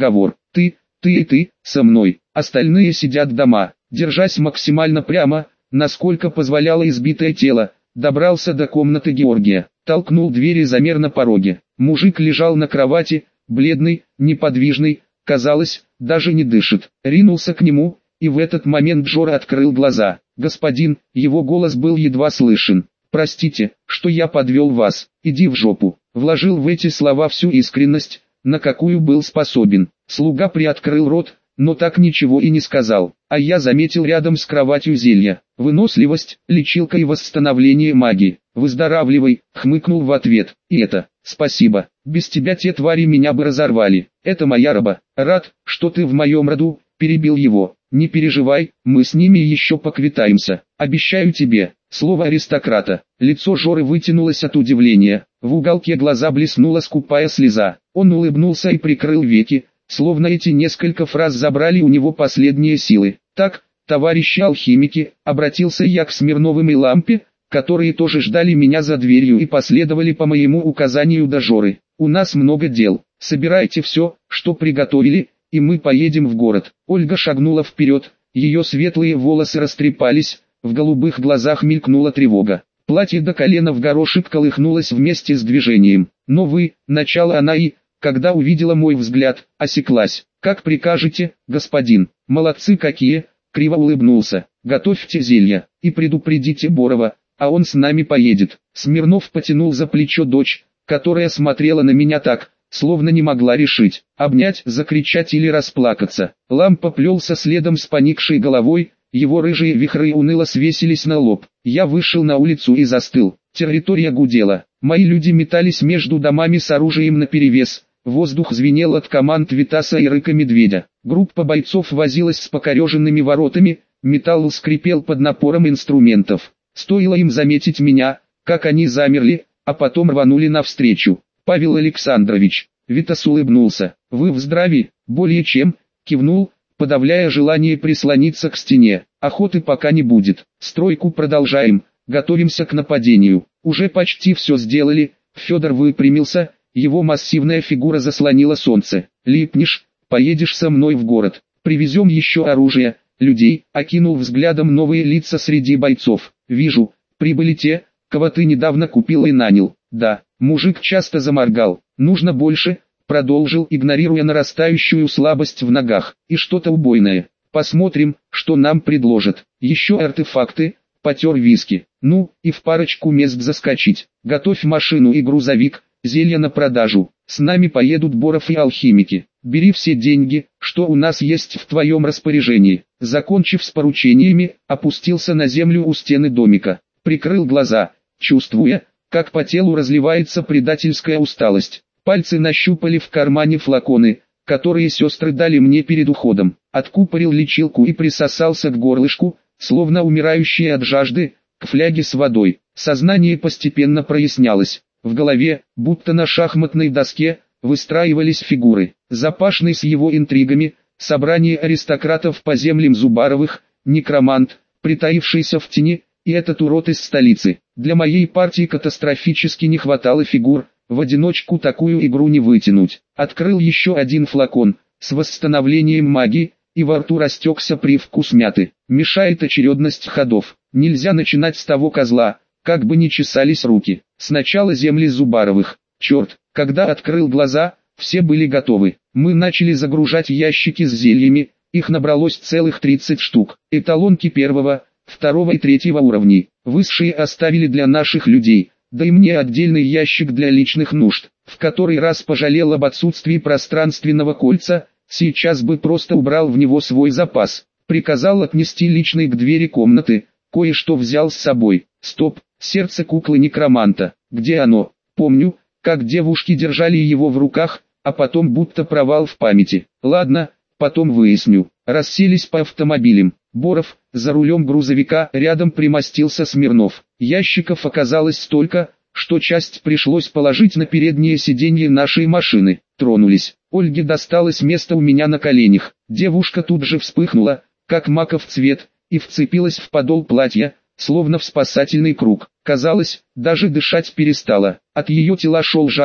Ты, ты и ты, со мной. Остальные сидят дома. Держась максимально прямо, насколько позволяло избитое тело, добрался до комнаты Георгия. Толкнул дверь и замер на пороге. Мужик лежал на кровати, бледный, неподвижный, казалось, даже не дышит. Ринулся к нему, и в этот момент Жора открыл глаза. «Господин», его голос был едва слышен. «Простите, что я подвел вас, иди в жопу». Вложил в эти слова всю искренность, на какую был способен. Слуга приоткрыл рот, но так ничего и не сказал. А я заметил рядом с кроватью зелья. Выносливость, лечилка и восстановление магии. «Выздоравливай», хмыкнул в ответ. «И это, спасибо, без тебя те твари меня бы разорвали. Это моя раба. Рад, что ты в моем роду», перебил его. «Не переживай, мы с ними еще поквитаемся. Обещаю тебе». Слово аристократа. Лицо Жоры вытянулось от удивления. В уголке глаза блеснула скупая слеза. Он улыбнулся и прикрыл веки, словно эти несколько фраз забрали у него последние силы. «Так, товарищи алхимики», обратился я к Смирновым и Лампе, которые тоже ждали меня за дверью и последовали по моему указанию до Жоры. «У нас много дел. Собирайте все, что приготовили, и мы поедем в город». Ольга шагнула вперед, ее светлые волосы растрепались, в голубых глазах мелькнула тревога. Платье до колена в горошек колыхнулось вместе с движением. «Но вы», начала она и, когда увидела мой взгляд, осеклась. «Как прикажете, господин». «Молодцы какие», криво улыбнулся. «Готовьте зелья, и предупредите Борова, а он с нами поедет». Смирнов потянул за плечо дочь, которая смотрела на меня так, словно не могла решить, обнять, закричать или расплакаться. Лампа плелся следом с поникшей головой, его рыжие вихры уныло свесились на лоб. Я вышел на улицу и застыл. Территория гудела. Мои люди метались между домами с оружием наперевес. Воздух звенел от команд Витаса и рыка медведя. Группа бойцов возилась с покореженными воротами, металл скрипел под напором инструментов. Стоило им заметить меня, как они замерли, а потом рванули навстречу. «Павел Александрович», Витас улыбнулся, «вы в здравии?» «Более чем», кивнул, подавляя желание прислониться к стене. «Охоты пока не будет. Стройку продолжаем, готовимся к нападению». «Уже почти все сделали», Федор выпрямился, его массивная фигура заслонила солнце. «Липнешь, поедешь со мной в город. Привезем еще оружие, людей», окинул взглядом новые лица среди бойцов. «Вижу, прибыли те, кого ты недавно купил и нанял». «Да». Мужик часто заморгал. «Нужно больше», продолжил, игнорируя нарастающую слабость в ногах. «И что-то убойное. Посмотрим, что нам предложат. Еще артефакты», потер виски. «Ну, и в парочку мест заскочить. Готовь машину и грузовик, зелья на продажу. С нами поедут Боров и алхимики. Бери все деньги, что у нас есть в твоем распоряжении». Закончив с поручениями, опустился на землю у стены домика. Прикрыл глаза, чувствуя, как по телу разливается предательская усталость. Пальцы нащупали в кармане флаконы, которые сестры дали мне перед уходом. Откупорил лечилку и присосался к горлышку, словно умирающий от жажды, к фляге с водой. Сознание постепенно прояснялось. В голове, будто на шахматной доске, выстраивались фигуры. Запашный с его интригами, собрание аристократов по землям Зубаровых, некромант, притаившийся в тени, и этот урод из столицы. Для моей партии катастрофически не хватало фигур, в одиночку такую игру не вытянуть. Открыл еще один флакон, с восстановлением магии, и во рту растекся привкус мяты. Мешает очередность ходов. Нельзя начинать с того козла, как бы ни чесались руки. Сначала земли Зубаровых. Черт, когда открыл глаза, все были готовы. Мы начали загружать ящики с зельями, их набралось целых тридцать штук. Эталонки первого, второго и третьего уровней. Высшие оставили для наших людей, да и мне отдельный ящик для личных нужд, в который раз пожалел об отсутствии пространственного кольца, сейчас бы просто убрал в него свой запас. Приказал отнести личный к двери комнаты, кое-что взял с собой. Стоп, сердце куклы некроманта, где оно? Помню, как девушки держали его в руках, а потом будто провал в памяти. Ладно, потом выясню. Расселись по автомобилям. Боров, за рулем грузовика, рядом примостился Смирнов. Ящиков оказалось столько, что часть пришлось положить на переднее сиденье нашей машины. Тронулись. Ольге досталось место у меня на коленях. Девушка тут же вспыхнула, как маков цвет, и вцепилась в подол платья, словно в спасательный круг. Казалось, даже дышать перестала. От ее тела шел жар,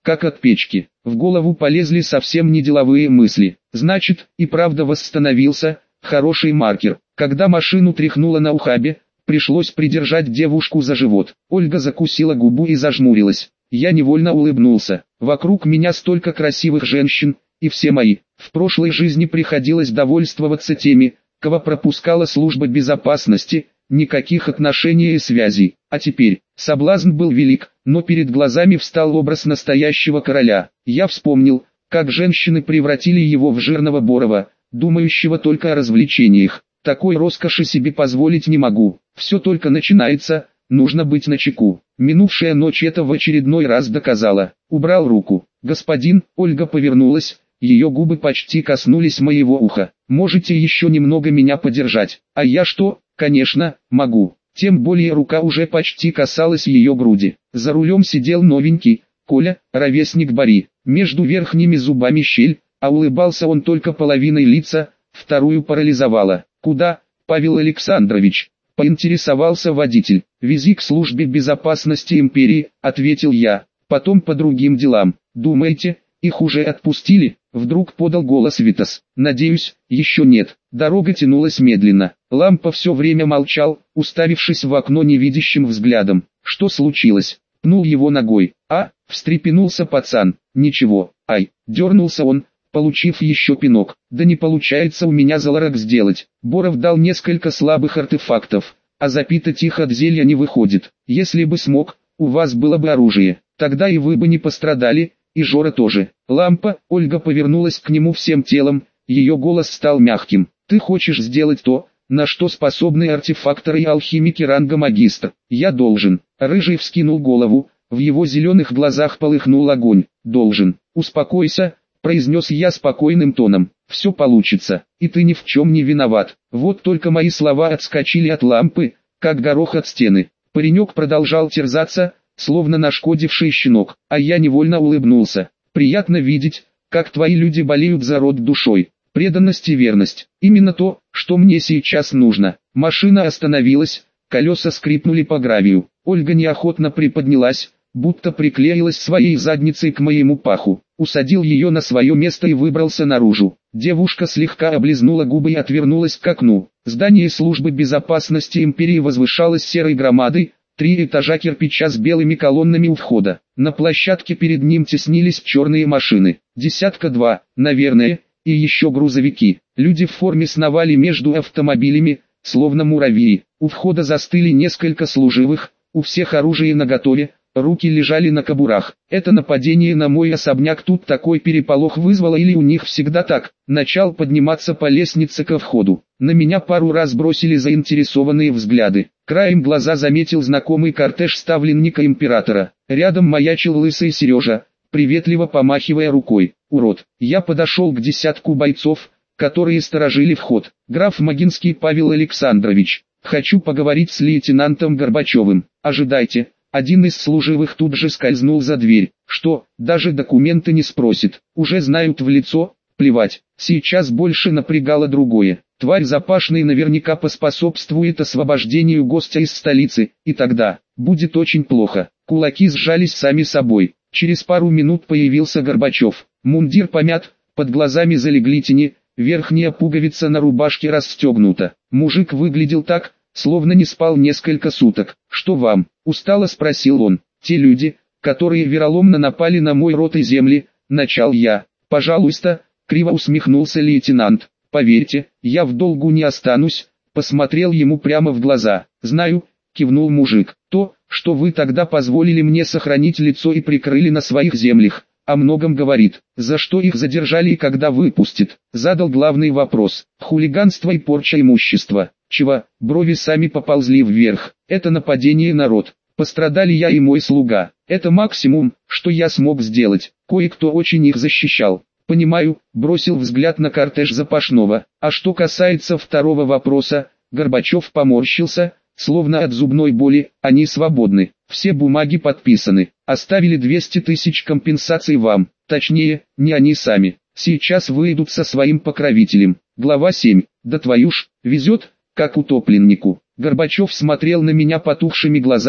как от печки. В голову полезли совсем не деловые мысли. Значит, и правда восстановился, хороший маркер. Когда машину тряхнуло на ухабе, пришлось придержать девушку за живот. Ольга закусила губу и зажмурилась. Я невольно улыбнулся. Вокруг меня столько красивых женщин, и все мои. В прошлой жизни приходилось довольствоваться теми, кого пропускала служба безопасности, никаких отношений и связей. А теперь, соблазн был велик, но перед глазами встал образ настоящего короля. Я вспомнил, как женщины превратили его в жирного Борова, думающего только о развлечениях. Такой роскоши себе позволить не могу. Все только начинается, нужно быть начеку. Минувшая ночь это в очередной раз доказала. Убрал руку. «Господин», Ольга повернулась, ее губы почти коснулись моего уха. «Можете еще немного меня подержать?» «А я что?» «Конечно, могу». Тем более рука уже почти касалась ее груди. За рулем сидел новенький, Коля, ровесник Бори. Между верхними зубами щель, а улыбался он только половиной лица, вторую парализовало. «Куда, Павел Александрович?» — поинтересовался водитель. «Вези к службе безопасности империи», — ответил я. «Потом по другим делам. Думаете, их уже отпустили?» — вдруг подал голос Витас. «Надеюсь, еще нет». Дорога тянулась медленно. Лампа все время молчал, уставившись в окно невидящим взглядом. «Что случилось?» — пнул его ногой. «А?» — встрепенулся пацан. «Ничего». «Ай!» — дернулся он, получив еще пинок. «Да не получается у меня залорак сделать». Боров дал несколько слабых артефактов, а запитать их от зелья не выходит. «Если бы смог, у вас было бы оружие, тогда и вы бы не пострадали, и Жора тоже». Лампа, Ольга повернулась к нему всем телом, ее голос стал мягким. «Ты хочешь сделать то, на что способны артефакторы и алхимики ранга магистр?» «Я должен». Рыжий вскинул голову, в его зеленых глазах полыхнул огонь. «Должен». «Успокойся», произнес я спокойным тоном. «Все получится, и ты ни в чем не виноват». Вот только мои слова отскочили от лампы, как горох от стены. Паренек продолжал терзаться, словно нашкодивший щенок, а я невольно улыбнулся. «Приятно видеть, как твои люди болеют за род душой. Преданность и верность. Именно то, что мне сейчас нужно». Машина остановилась, колеса скрипнули по гравию. Ольга неохотно приподнялась, будто приклеилась своей задницей к моему паху. Усадил ее на свое место и выбрался наружу. Девушка слегка облизнула губы и отвернулась к окну. Здание службы безопасности империи возвышалось серой громадой, три этажа кирпича с белыми колоннами у входа. На площадке перед ним теснились черные машины. Десятка два, наверное, и еще грузовики. Люди в форме сновали между автомобилями, словно муравьи. У входа застыли несколько служивых, у всех оружие наготове, руки лежали на кобурах. Это нападение на мой особняк тут такой переполох вызвало или у них всегда так? Начал подниматься по лестнице ко входу. На меня пару раз бросили заинтересованные взгляды. Краем глаза заметил знакомый кортеж ставленника императора. Рядом маячил лысый Сережа, приветливо помахивая рукой. «Урод!» Я подошел к десятку бойцов, которые сторожили вход. «Граф Магинский Павел Александрович, хочу поговорить с лейтенантом Горбачевым». «Ожидайте». Один из служивых тут же скользнул за дверь. «Что, даже документы не спросит? Уже знают в лицо?» Плевать. Сейчас больше напрягало другое. Тварь запашный наверняка поспособствует освобождению гостя из столицы, и тогда будет очень плохо. Кулаки сжались сами собой. Через пару минут появился Горбачев. Мундир помят, под глазами залегли тени, верхняя пуговица на рубашке расстегнута. Мужик выглядел так, словно не спал несколько суток. «Что вам?» — устало спросил он. «Те люди, которые вероломно напали на мой род и земли», — начал я. «Пожалуйста», — криво усмехнулся лейтенант. «Поверьте, я в долгу не останусь», — посмотрел ему прямо в глаза. «Знаю», — кивнул мужик. «То, что вы тогда позволили мне сохранить лицо и прикрыли на своих землях, о многом говорит. За что их задержали и когда выпустят?» Задал главный вопрос. «Хулиганство и порча имущества». «Чего?» Брови сами поползли вверх. «Это нападение на род. Пострадали я и мой слуга. Это максимум, что я смог сделать. Кое-кто очень их защищал». «Понимаю», бросил взгляд на кортеж запашного. «А что касается второго вопроса», Горбачев поморщился, словно от зубной боли. «Они свободны. Все бумаги подписаны. Оставили двести тысяч компенсаций вам. Точнее, не они сами. Сейчас выйдут со своим покровителем». Глава семь. «Да твою ж, везет, как утопленнику». Горбачев смотрел на меня потухшими глазами,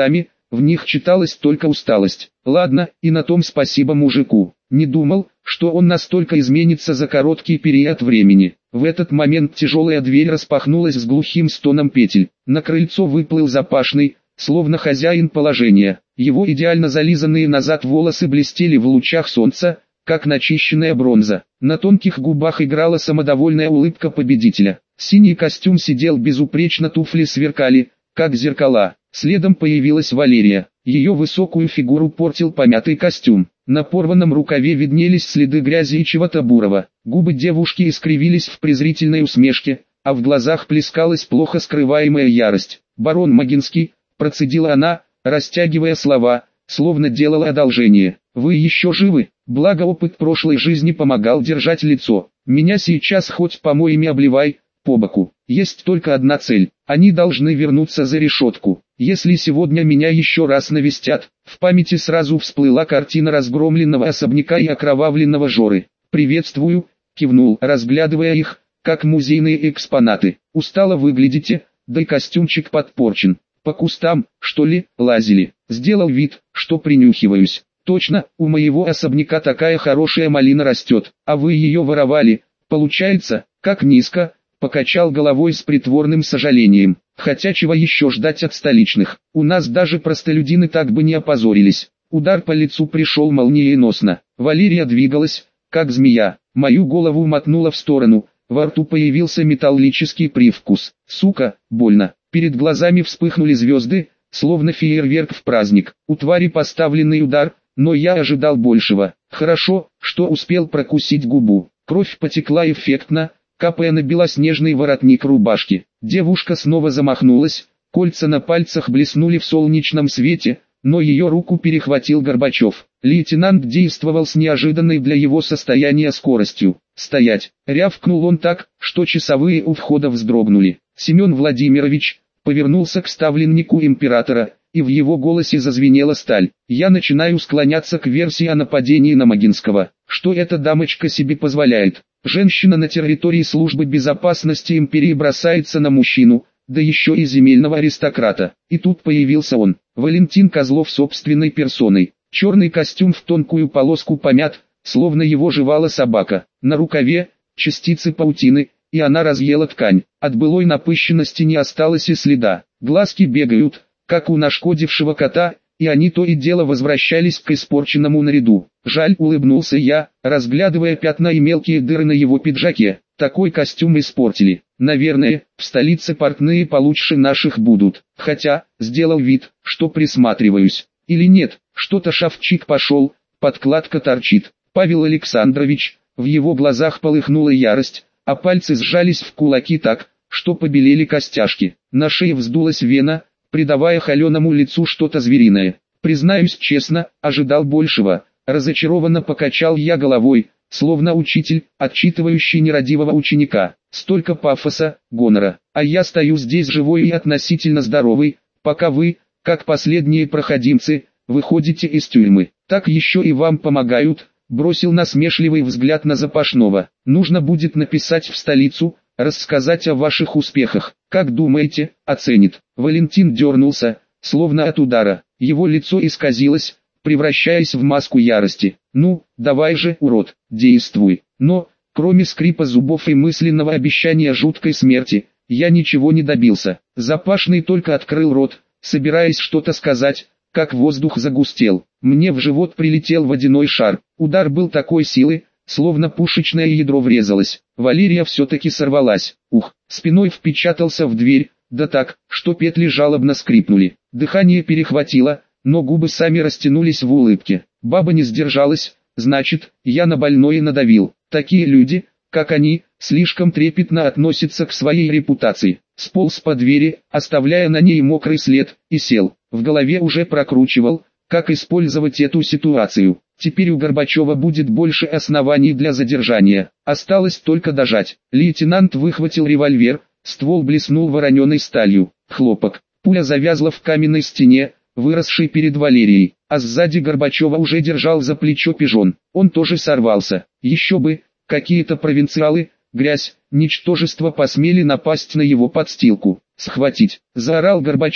в них читалась только усталость. Ладно, и на том спасибо мужику. Не думал, что он настолько изменится за короткий период времени. В этот момент тяжелая дверь распахнулась с глухим стоном петель. На крыльцо выплыл Запашный, словно хозяин положения. Его идеально зализанные назад волосы блестели в лучах солнца, как начищенная бронза. На тонких губах играла самодовольная улыбка победителя. Синий костюм сидел безупречно, туфли сверкали, как зеркала. Следом появилась Валерия. Ее высокую фигуру портил помятый костюм. На порванном рукаве виднелись следы грязи и чего-то бурого. Губы девушки искривились в презрительной усмешке, а в глазах плескалась плохо скрываемая ярость. «Барон Магинский», — процедила она, растягивая слова, словно делала одолжение. «Вы еще живы? Благо опыт прошлой жизни помогал держать лицо. Меня сейчас хоть помоями обливай, по боку. Есть только одна цель. Они должны вернуться за решетку. Если сегодня меня еще раз навестят». В памяти сразу всплыла картина разгромленного особняка и окровавленного Жоры. «Приветствую», — кивнул, разглядывая их, как музейные экспонаты. «Устало выглядите, да и костюмчик подпорчен. По кустам, что ли, лазили?» Сделал вид, что принюхиваюсь. «Точно, у моего особняка такая хорошая малина растет, а вы ее воровали. Получается, как низко», — покачал головой с притворным сожалением. «Хотя чего еще ждать от столичных? У нас даже простолюдины так бы не опозорились». Удар по лицу пришел молниеносно. Валерия двигалась, как змея. Мою голову мотнула в сторону, во рту появился металлический привкус. «Сука, больно». Перед глазами вспыхнули звезды, словно фейерверк в праздник. У твари поставленный удар, но я ожидал большего. Хорошо, что успел прокусить губу. Кровь потекла эффектно, капая на белоснежный воротник рубашки. Девушка снова замахнулась, кольца на пальцах блеснули в солнечном свете, но ее руку перехватил Горбачев. Лейтенант действовал с неожиданной для его состояния скоростью. «Стоять!» — рявкнул он так, что часовые у входа вздрогнули. Семен Владимирович повернулся к ставленнику императора, и в его голосе зазвенела сталь. «Я начинаю склоняться к версии о нападении на Магинского. Что эта дамочка себе позволяет? Женщина на территории службы безопасности империи бросается на мужчину, да еще и земельного аристократа». И тут появился он, Валентин Козлов собственной персоной. Черный костюм в тонкую полоску помят, словно его жевала собака. На рукаве частицы паутины, и она разъела ткань. От былой напыщенности не осталось и следа. Глазки бегают, как у нашкодившего кота, и они то и дело возвращались к испорченному наряду. «Жаль», — улыбнулся я, разглядывая пятна и мелкие дыры на его пиджаке. «Такой костюм испортили. Наверное, в столице портные получше наших будут. Хотя, сделал вид, что присматриваюсь. Или нет, что-то шовчик пошел, подкладка торчит». Павел Александрович, в его глазах полыхнула ярость, а пальцы сжались в кулаки так, что побелели костяшки. На шее вздулась вена, придавая холеному лицу что-то звериное. «Признаюсь честно, ожидал большего», — разочарованно покачал я головой, словно учитель, отчитывающий нерадивого ученика. «Столько пафоса, гонора, а я стою здесь живой и относительно здоровый, пока вы, как последние проходимцы, выходите из тюрьмы. Так еще и вам помогают», — бросил насмешливый взгляд на Запашного. «Нужно будет написать в столицу, рассказать о ваших успехах. Как думаете, оценит?» Валентин дернулся, словно от удара. Его лицо исказилось, превращаясь в маску ярости. «Ну, давай же, урод, действуй». Но, кроме скрипа зубов и мысленного обещания жуткой смерти, я ничего не добился. Запашный только открыл рот, собираясь что-то сказать, как воздух загустел. Мне в живот прилетел водяной шар. Удар был такой силы, словно пушечное ядро врезалось. Валерия все-таки сорвалась. Ух, спиной впечатался в дверь, да так, что петли жалобно скрипнули. Дыхание перехватило, но губы сами растянулись в улыбке. Баба не сдержалась, значит, я на больное надавил. Такие люди, как они, слишком трепетно относятся к своей репутации. Сполз по двери, оставляя на ней мокрый след, и сел. В голове уже прокручивал, как использовать эту ситуацию. Теперь у Горбачева будет больше оснований для задержания. Осталось только дожать. Лейтенант выхватил револьвер, ствол блеснул вороненой сталью. Хлопок. Пуля завязла в каменной стене, выросшей перед Валерией, а сзади Горбачева уже держал за плечо пижон. Он тоже сорвался. Еще бы, какие-то провинциалы, грязь, ничтожество посмели напасть на его подстилку. «Схватить!» — заорал Горбачев,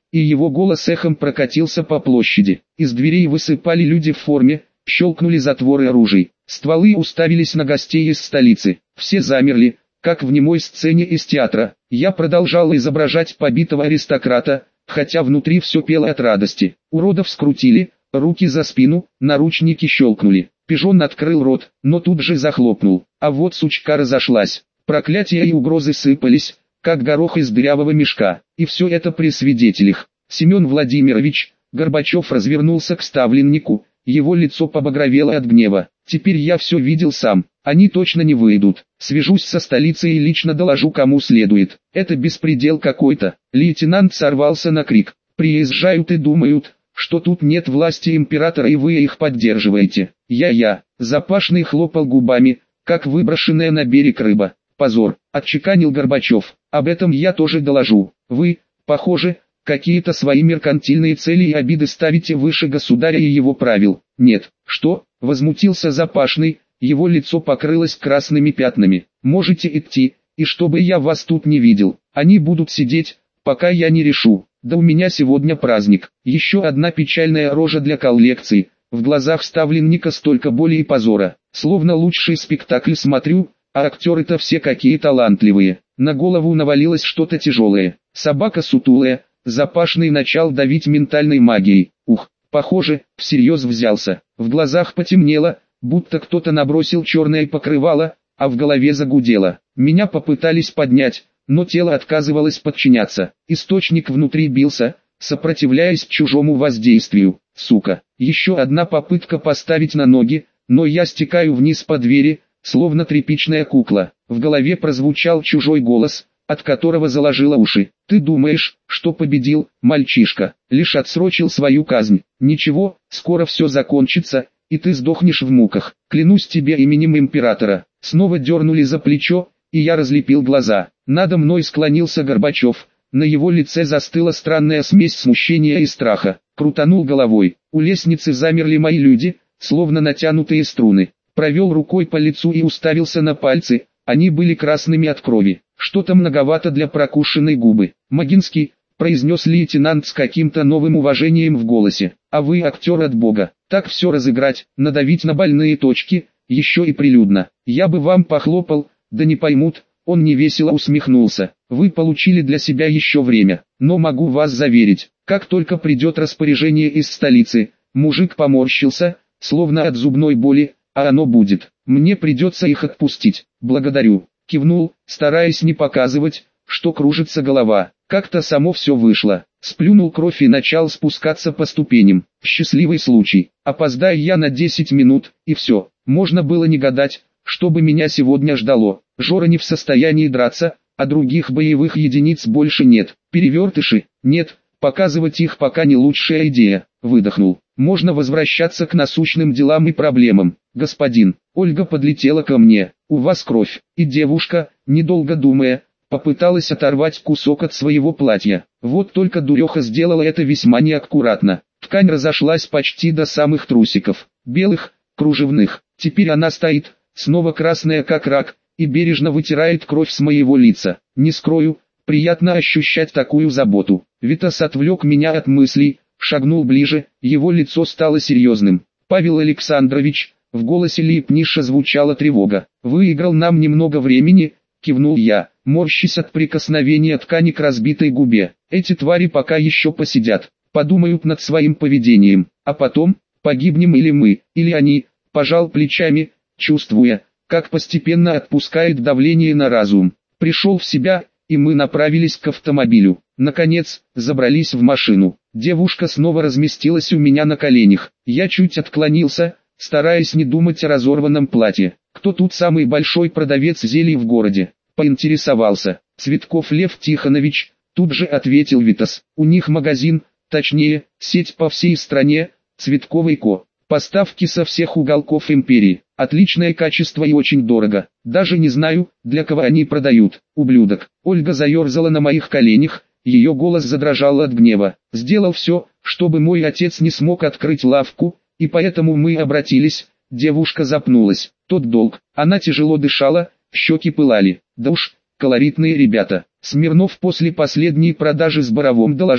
и его голос эхом прокатился по площади. Из дверей высыпали люди в форме, щелкнули затворы оружий. Стволы уставились на гостей из столицы. Все замерли, как в немой сцене из театра. Я продолжал изображать побитого аристократа, хотя внутри все пело от радости. Уродов скрутили, руки за спину, наручники щелкнули. Пижон открыл рот, но тут же захлопнул. А вот сучка разошлась. Проклятия и угрозы сыпались, как горох из дырявого мешка. И все это при свидетелях. Семен Владимирович, Горбачев развернулся к ставленнику, его лицо побагровело от гнева. Теперь я все видел сам. Они точно не выйдут. Свяжусь со столицей и лично доложу кому следует. Это беспредел какой-то. Лейтенант сорвался на крик. Приезжают и думают, что тут нет власти императора и вы их поддерживаете. Я-я. Запашный хлопал губами, как выброшенная на берег рыба. Позор, отчеканил Горбачев. Об этом я тоже доложу. Вы, похоже, какие-то свои меркантильные цели и обиды ставите выше государя и его правил. Нет, что? Возмутился Запашный, его лицо покрылось красными пятнами. Можете идти, и чтобы я вас тут не видел. Они будут сидеть, пока я не решу. Да у меня сегодня праздник. Еще одна печальная рожа для коллекции. В глазах ставленника столько боли и позора. Словно лучший спектакль смотрю, а актеры-то все какие талантливые. На голову навалилось что-то тяжелое. Собака сутулая. Запашный начал давить ментальной магией. Ух, похоже, всерьез взялся. В глазах потемнело, будто кто-то набросил черное покрывало, а в голове загудело. Меня попытались поднять, но тело отказывалось подчиняться. Источник внутри бился, сопротивляясь чужому воздействию. Сука, еще одна попытка поставить на ноги, но я стекаю вниз по двери, словно тряпичная кукла. В голове прозвучал чужой голос, от которого заложило уши. Ты думаешь, что победил, мальчишка, лишь отсрочил свою казнь. Ничего, скоро все закончится, и ты сдохнешь в муках. Клянусь тебе именем императора. Снова дернули за плечо, и я разлепил глаза. Надо мной склонился Горбачев. На его лице застыла странная смесь смущения и страха. Крутанул головой. У лестницы замерли мои люди, словно натянутые струны. Провел рукой по лицу и уставился на пальцы. Они были красными от крови. Что-то многовато для прокушенной губы. Магинский, произнес лейтенант с каким-то новым уважением в голосе. А вы актер от бога. Так все разыграть, надавить на больные точки, еще и прилюдно. Я бы вам похлопал, да не поймут. Он невесело усмехнулся. Вы получили для себя еще время. Но могу вас заверить, как только придет распоряжение из столицы, мужик поморщился, словно от зубной боли, а оно будет. Мне придется их отпустить. Благодарю. Кивнул, стараясь не показывать, что кружится голова. Как-то само все вышло. Сплюнул кровь и начал спускаться по ступеням. Счастливый случай. Опоздая я на десять минут, и все. Можно было не гадать, что бы меня сегодня ждало. Жора не в состоянии драться, а других боевых единиц больше нет. Перевертыши? Нет, показывать их пока не лучшая идея. Выдохнул. Можно возвращаться к насущным делам и проблемам. Господин, Ольга подлетела ко мне. У вас кровь. И девушка, недолго думая, попыталась оторвать кусок от своего платья. Вот только дуреха сделала это весьма неаккуратно. Ткань разошлась почти до самых трусиков. Белых, кружевных. Теперь она стоит, снова красная как рак, и бережно вытирает кровь с моего лица. Не скрою, приятно ощущать такую заботу. Витас отвлек меня от мыслей, шагнул ближе, его лицо стало серьезным. Павел Александрович, в голосе Липниша звучала тревога. Выиграл нам немного времени, кивнул я, морщась от прикосновения ткани к разбитой губе. Эти твари пока еще посидят, подумают над своим поведением, а потом, погибнем или мы, или они, пожал плечами, чувствуя, как постепенно отпускает давление на разум. Пришел в себя, и мы направились к автомобилю. Наконец, забрались в машину. Девушка снова разместилась у меня на коленях. Я чуть отклонился, стараясь не думать о разорванном платье. Кто тут самый большой продавец зелий в городе? Поинтересовался. Цветков Лев Тихонович, тут же ответил Витас. У них магазин, точнее, сеть по всей стране, Цветковый ко. Поставки со всех уголков империи. Отличное качество и очень дорого. Даже не знаю, для кого они продают. Ублюдок. Ольга заерзала на моих коленях, ее голос задрожал от гнева. Сделал все, чтобы мой отец не смог открыть лавку, и поэтому мы обратились. Девушка запнулась. Тот долг. Она тяжело дышала, щеки пылали. Да уж, колоритные ребята. Смирнов после последней продажи с Боровым доложил,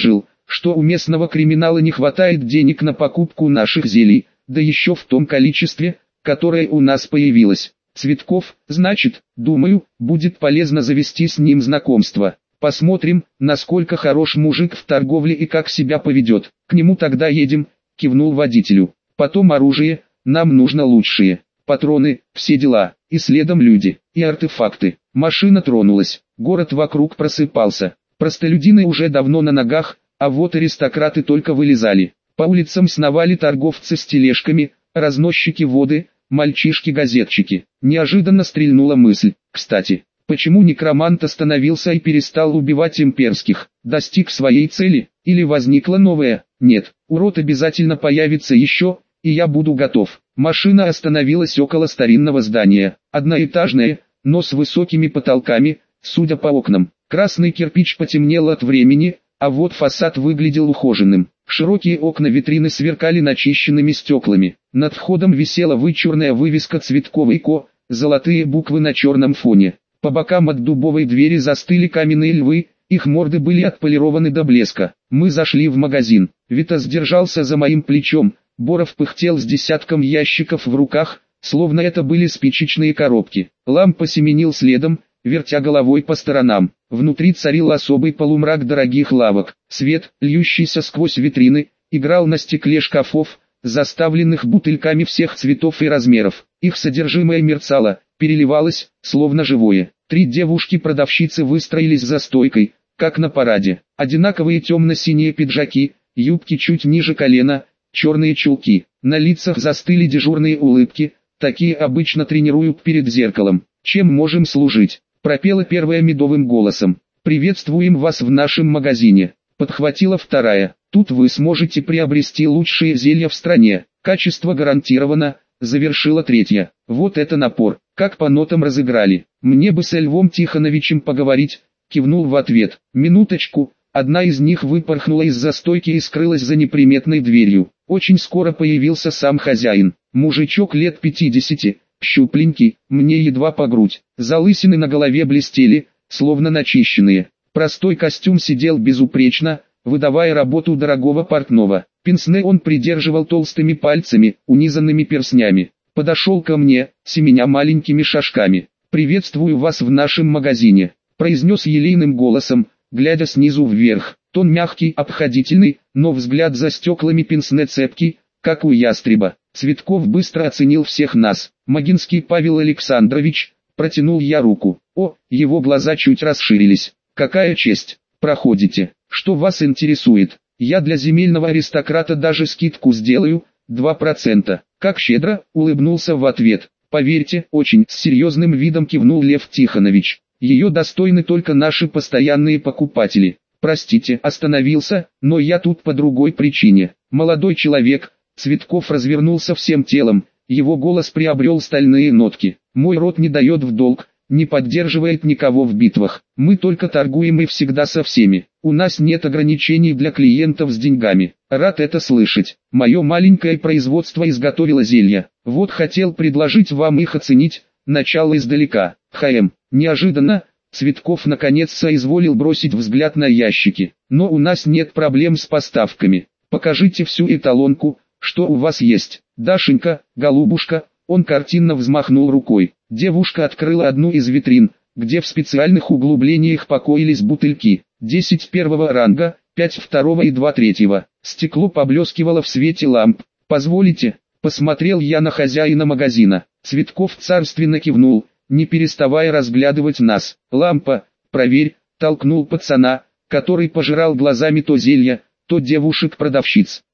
что у местного криминала не хватает денег на покупку наших зелий, да еще в том количестве, которое у нас появилось. Цветков, значит, думаю, будет полезно завести с ним знакомство. Посмотрим, насколько хорош мужик в торговле и как себя поведет. К нему тогда едем, кивнул водителю. Потом оружие, нам нужно лучшее. Патроны, все дела, и следом люди, и артефакты. Машина тронулась, город вокруг просыпался. Простолюдины уже давно на ногах, а вот аристократы только вылезали. По улицам сновали торговцы с тележками, разносчики воды, мальчишки-газетчики. Неожиданно стрельнула мысль. Кстати, почему некромант остановился и перестал убивать имперских? Достиг своей цели? Или возникла новая? Нет, урод обязательно появится еще, и я буду готов. Машина остановилась около старинного здания. Одноэтажное, но с высокими потолками, судя по окнам. Красный кирпич потемнел от времени, а вот фасад выглядел ухоженным. Широкие окна витрины сверкали начищенными стеклами. Над входом висела вычурная вывеска «Цветков и Ко», золотые буквы на черном фоне. По бокам от дубовой двери застыли каменные львы, их морды были отполированы до блеска. Мы зашли в магазин. Витас держался за моим плечом, Боров пыхтел с десятком ящиков в руках, словно это были спичечные коробки. Лампа семенил следом, вертя головой по сторонам. Внутри царил особый полумрак дорогих лавок. Свет, льющийся сквозь витрины, играл на стекле шкафов, заставленных бутыльками всех цветов и размеров. Их содержимое мерцало, переливалось, словно живое. Три девушки-продавщицы выстроились за стойкой, как на параде. Одинаковые темно-синие пиджаки, юбки чуть ниже колена, черные чулки. На лицах застыли дежурные улыбки, такие обычно тренируют перед зеркалом. «Чем можем служить?» — пропела первая медовым голосом. «Приветствуем вас в нашем магазине», — подхватила вторая. «Тут вы сможете приобрести лучшие зелья в стране, качество гарантировано», — завершила третья. «Вот это напор, как по нотам разыграли. Мне бы с Львом Тихоновичем поговорить», — кивнул в ответ. «Минуточку». Одна из них выпорхнула из-за стойки и скрылась за неприметной дверью. Очень скоро появился сам хозяин, мужичок лет пятидесяти, щупленький, мне едва по грудь. Залысины на голове блестели, словно начищенные. Простой костюм сидел безупречно, выдавая работу дорогого портного. Пенсне он придерживал толстыми пальцами, унизанными перстнями. Подошел ко мне, семеня маленькими шажками. «Приветствую вас в нашем магазине», — произнес елейным голосом, глядя снизу вверх. Тон мягкий, обходительный, но взгляд за стеклами пенсне цепкий, как у ястреба. Цветков быстро оценил всех нас. «Магинский Павел Александрович», протянул я руку. О, его глаза чуть расширились. «Какая честь! Проходите. Что вас интересует? Я для земельного аристократа даже скидку сделаю, два процента. Как щедро», улыбнулся в ответ. «Поверьте, очень», с серьезным видом кивнул Лев Тихонович. «Ее достойны только наши постоянные покупатели». «Простите», остановился, но я тут по другой причине. Молодой человек, Цветков развернулся всем телом, его голос приобрел стальные нотки. «Мой род не дает в долг, не поддерживает никого в битвах. Мы только торгуем и всегда со всеми. У нас нет ограничений для клиентов с деньгами. Рад это слышать. Мое маленькое производство изготовило зелья. Вот хотел предложить вам их оценить, начало издалека». «Хм, неожиданно». Цветков наконец соизволил бросить взгляд на ящики. «Но у нас нет проблем с поставками. Покажите всю эталонку, что у вас есть. Дашенька, голубушка», он картинно взмахнул рукой. Девушка открыла одну из витрин, где в специальных углублениях покоились бутыльки. десять первого ранга, пять второго и два третьего. Стекло поблескивало в свете ламп. «Позволите?» Посмотрел я на хозяина магазина. Цветков царственно кивнул, не переставая разглядывать нас. «Лампа, проверь», толкнул пацана, который пожирал глазами то зелья, то девушек-продавщиц.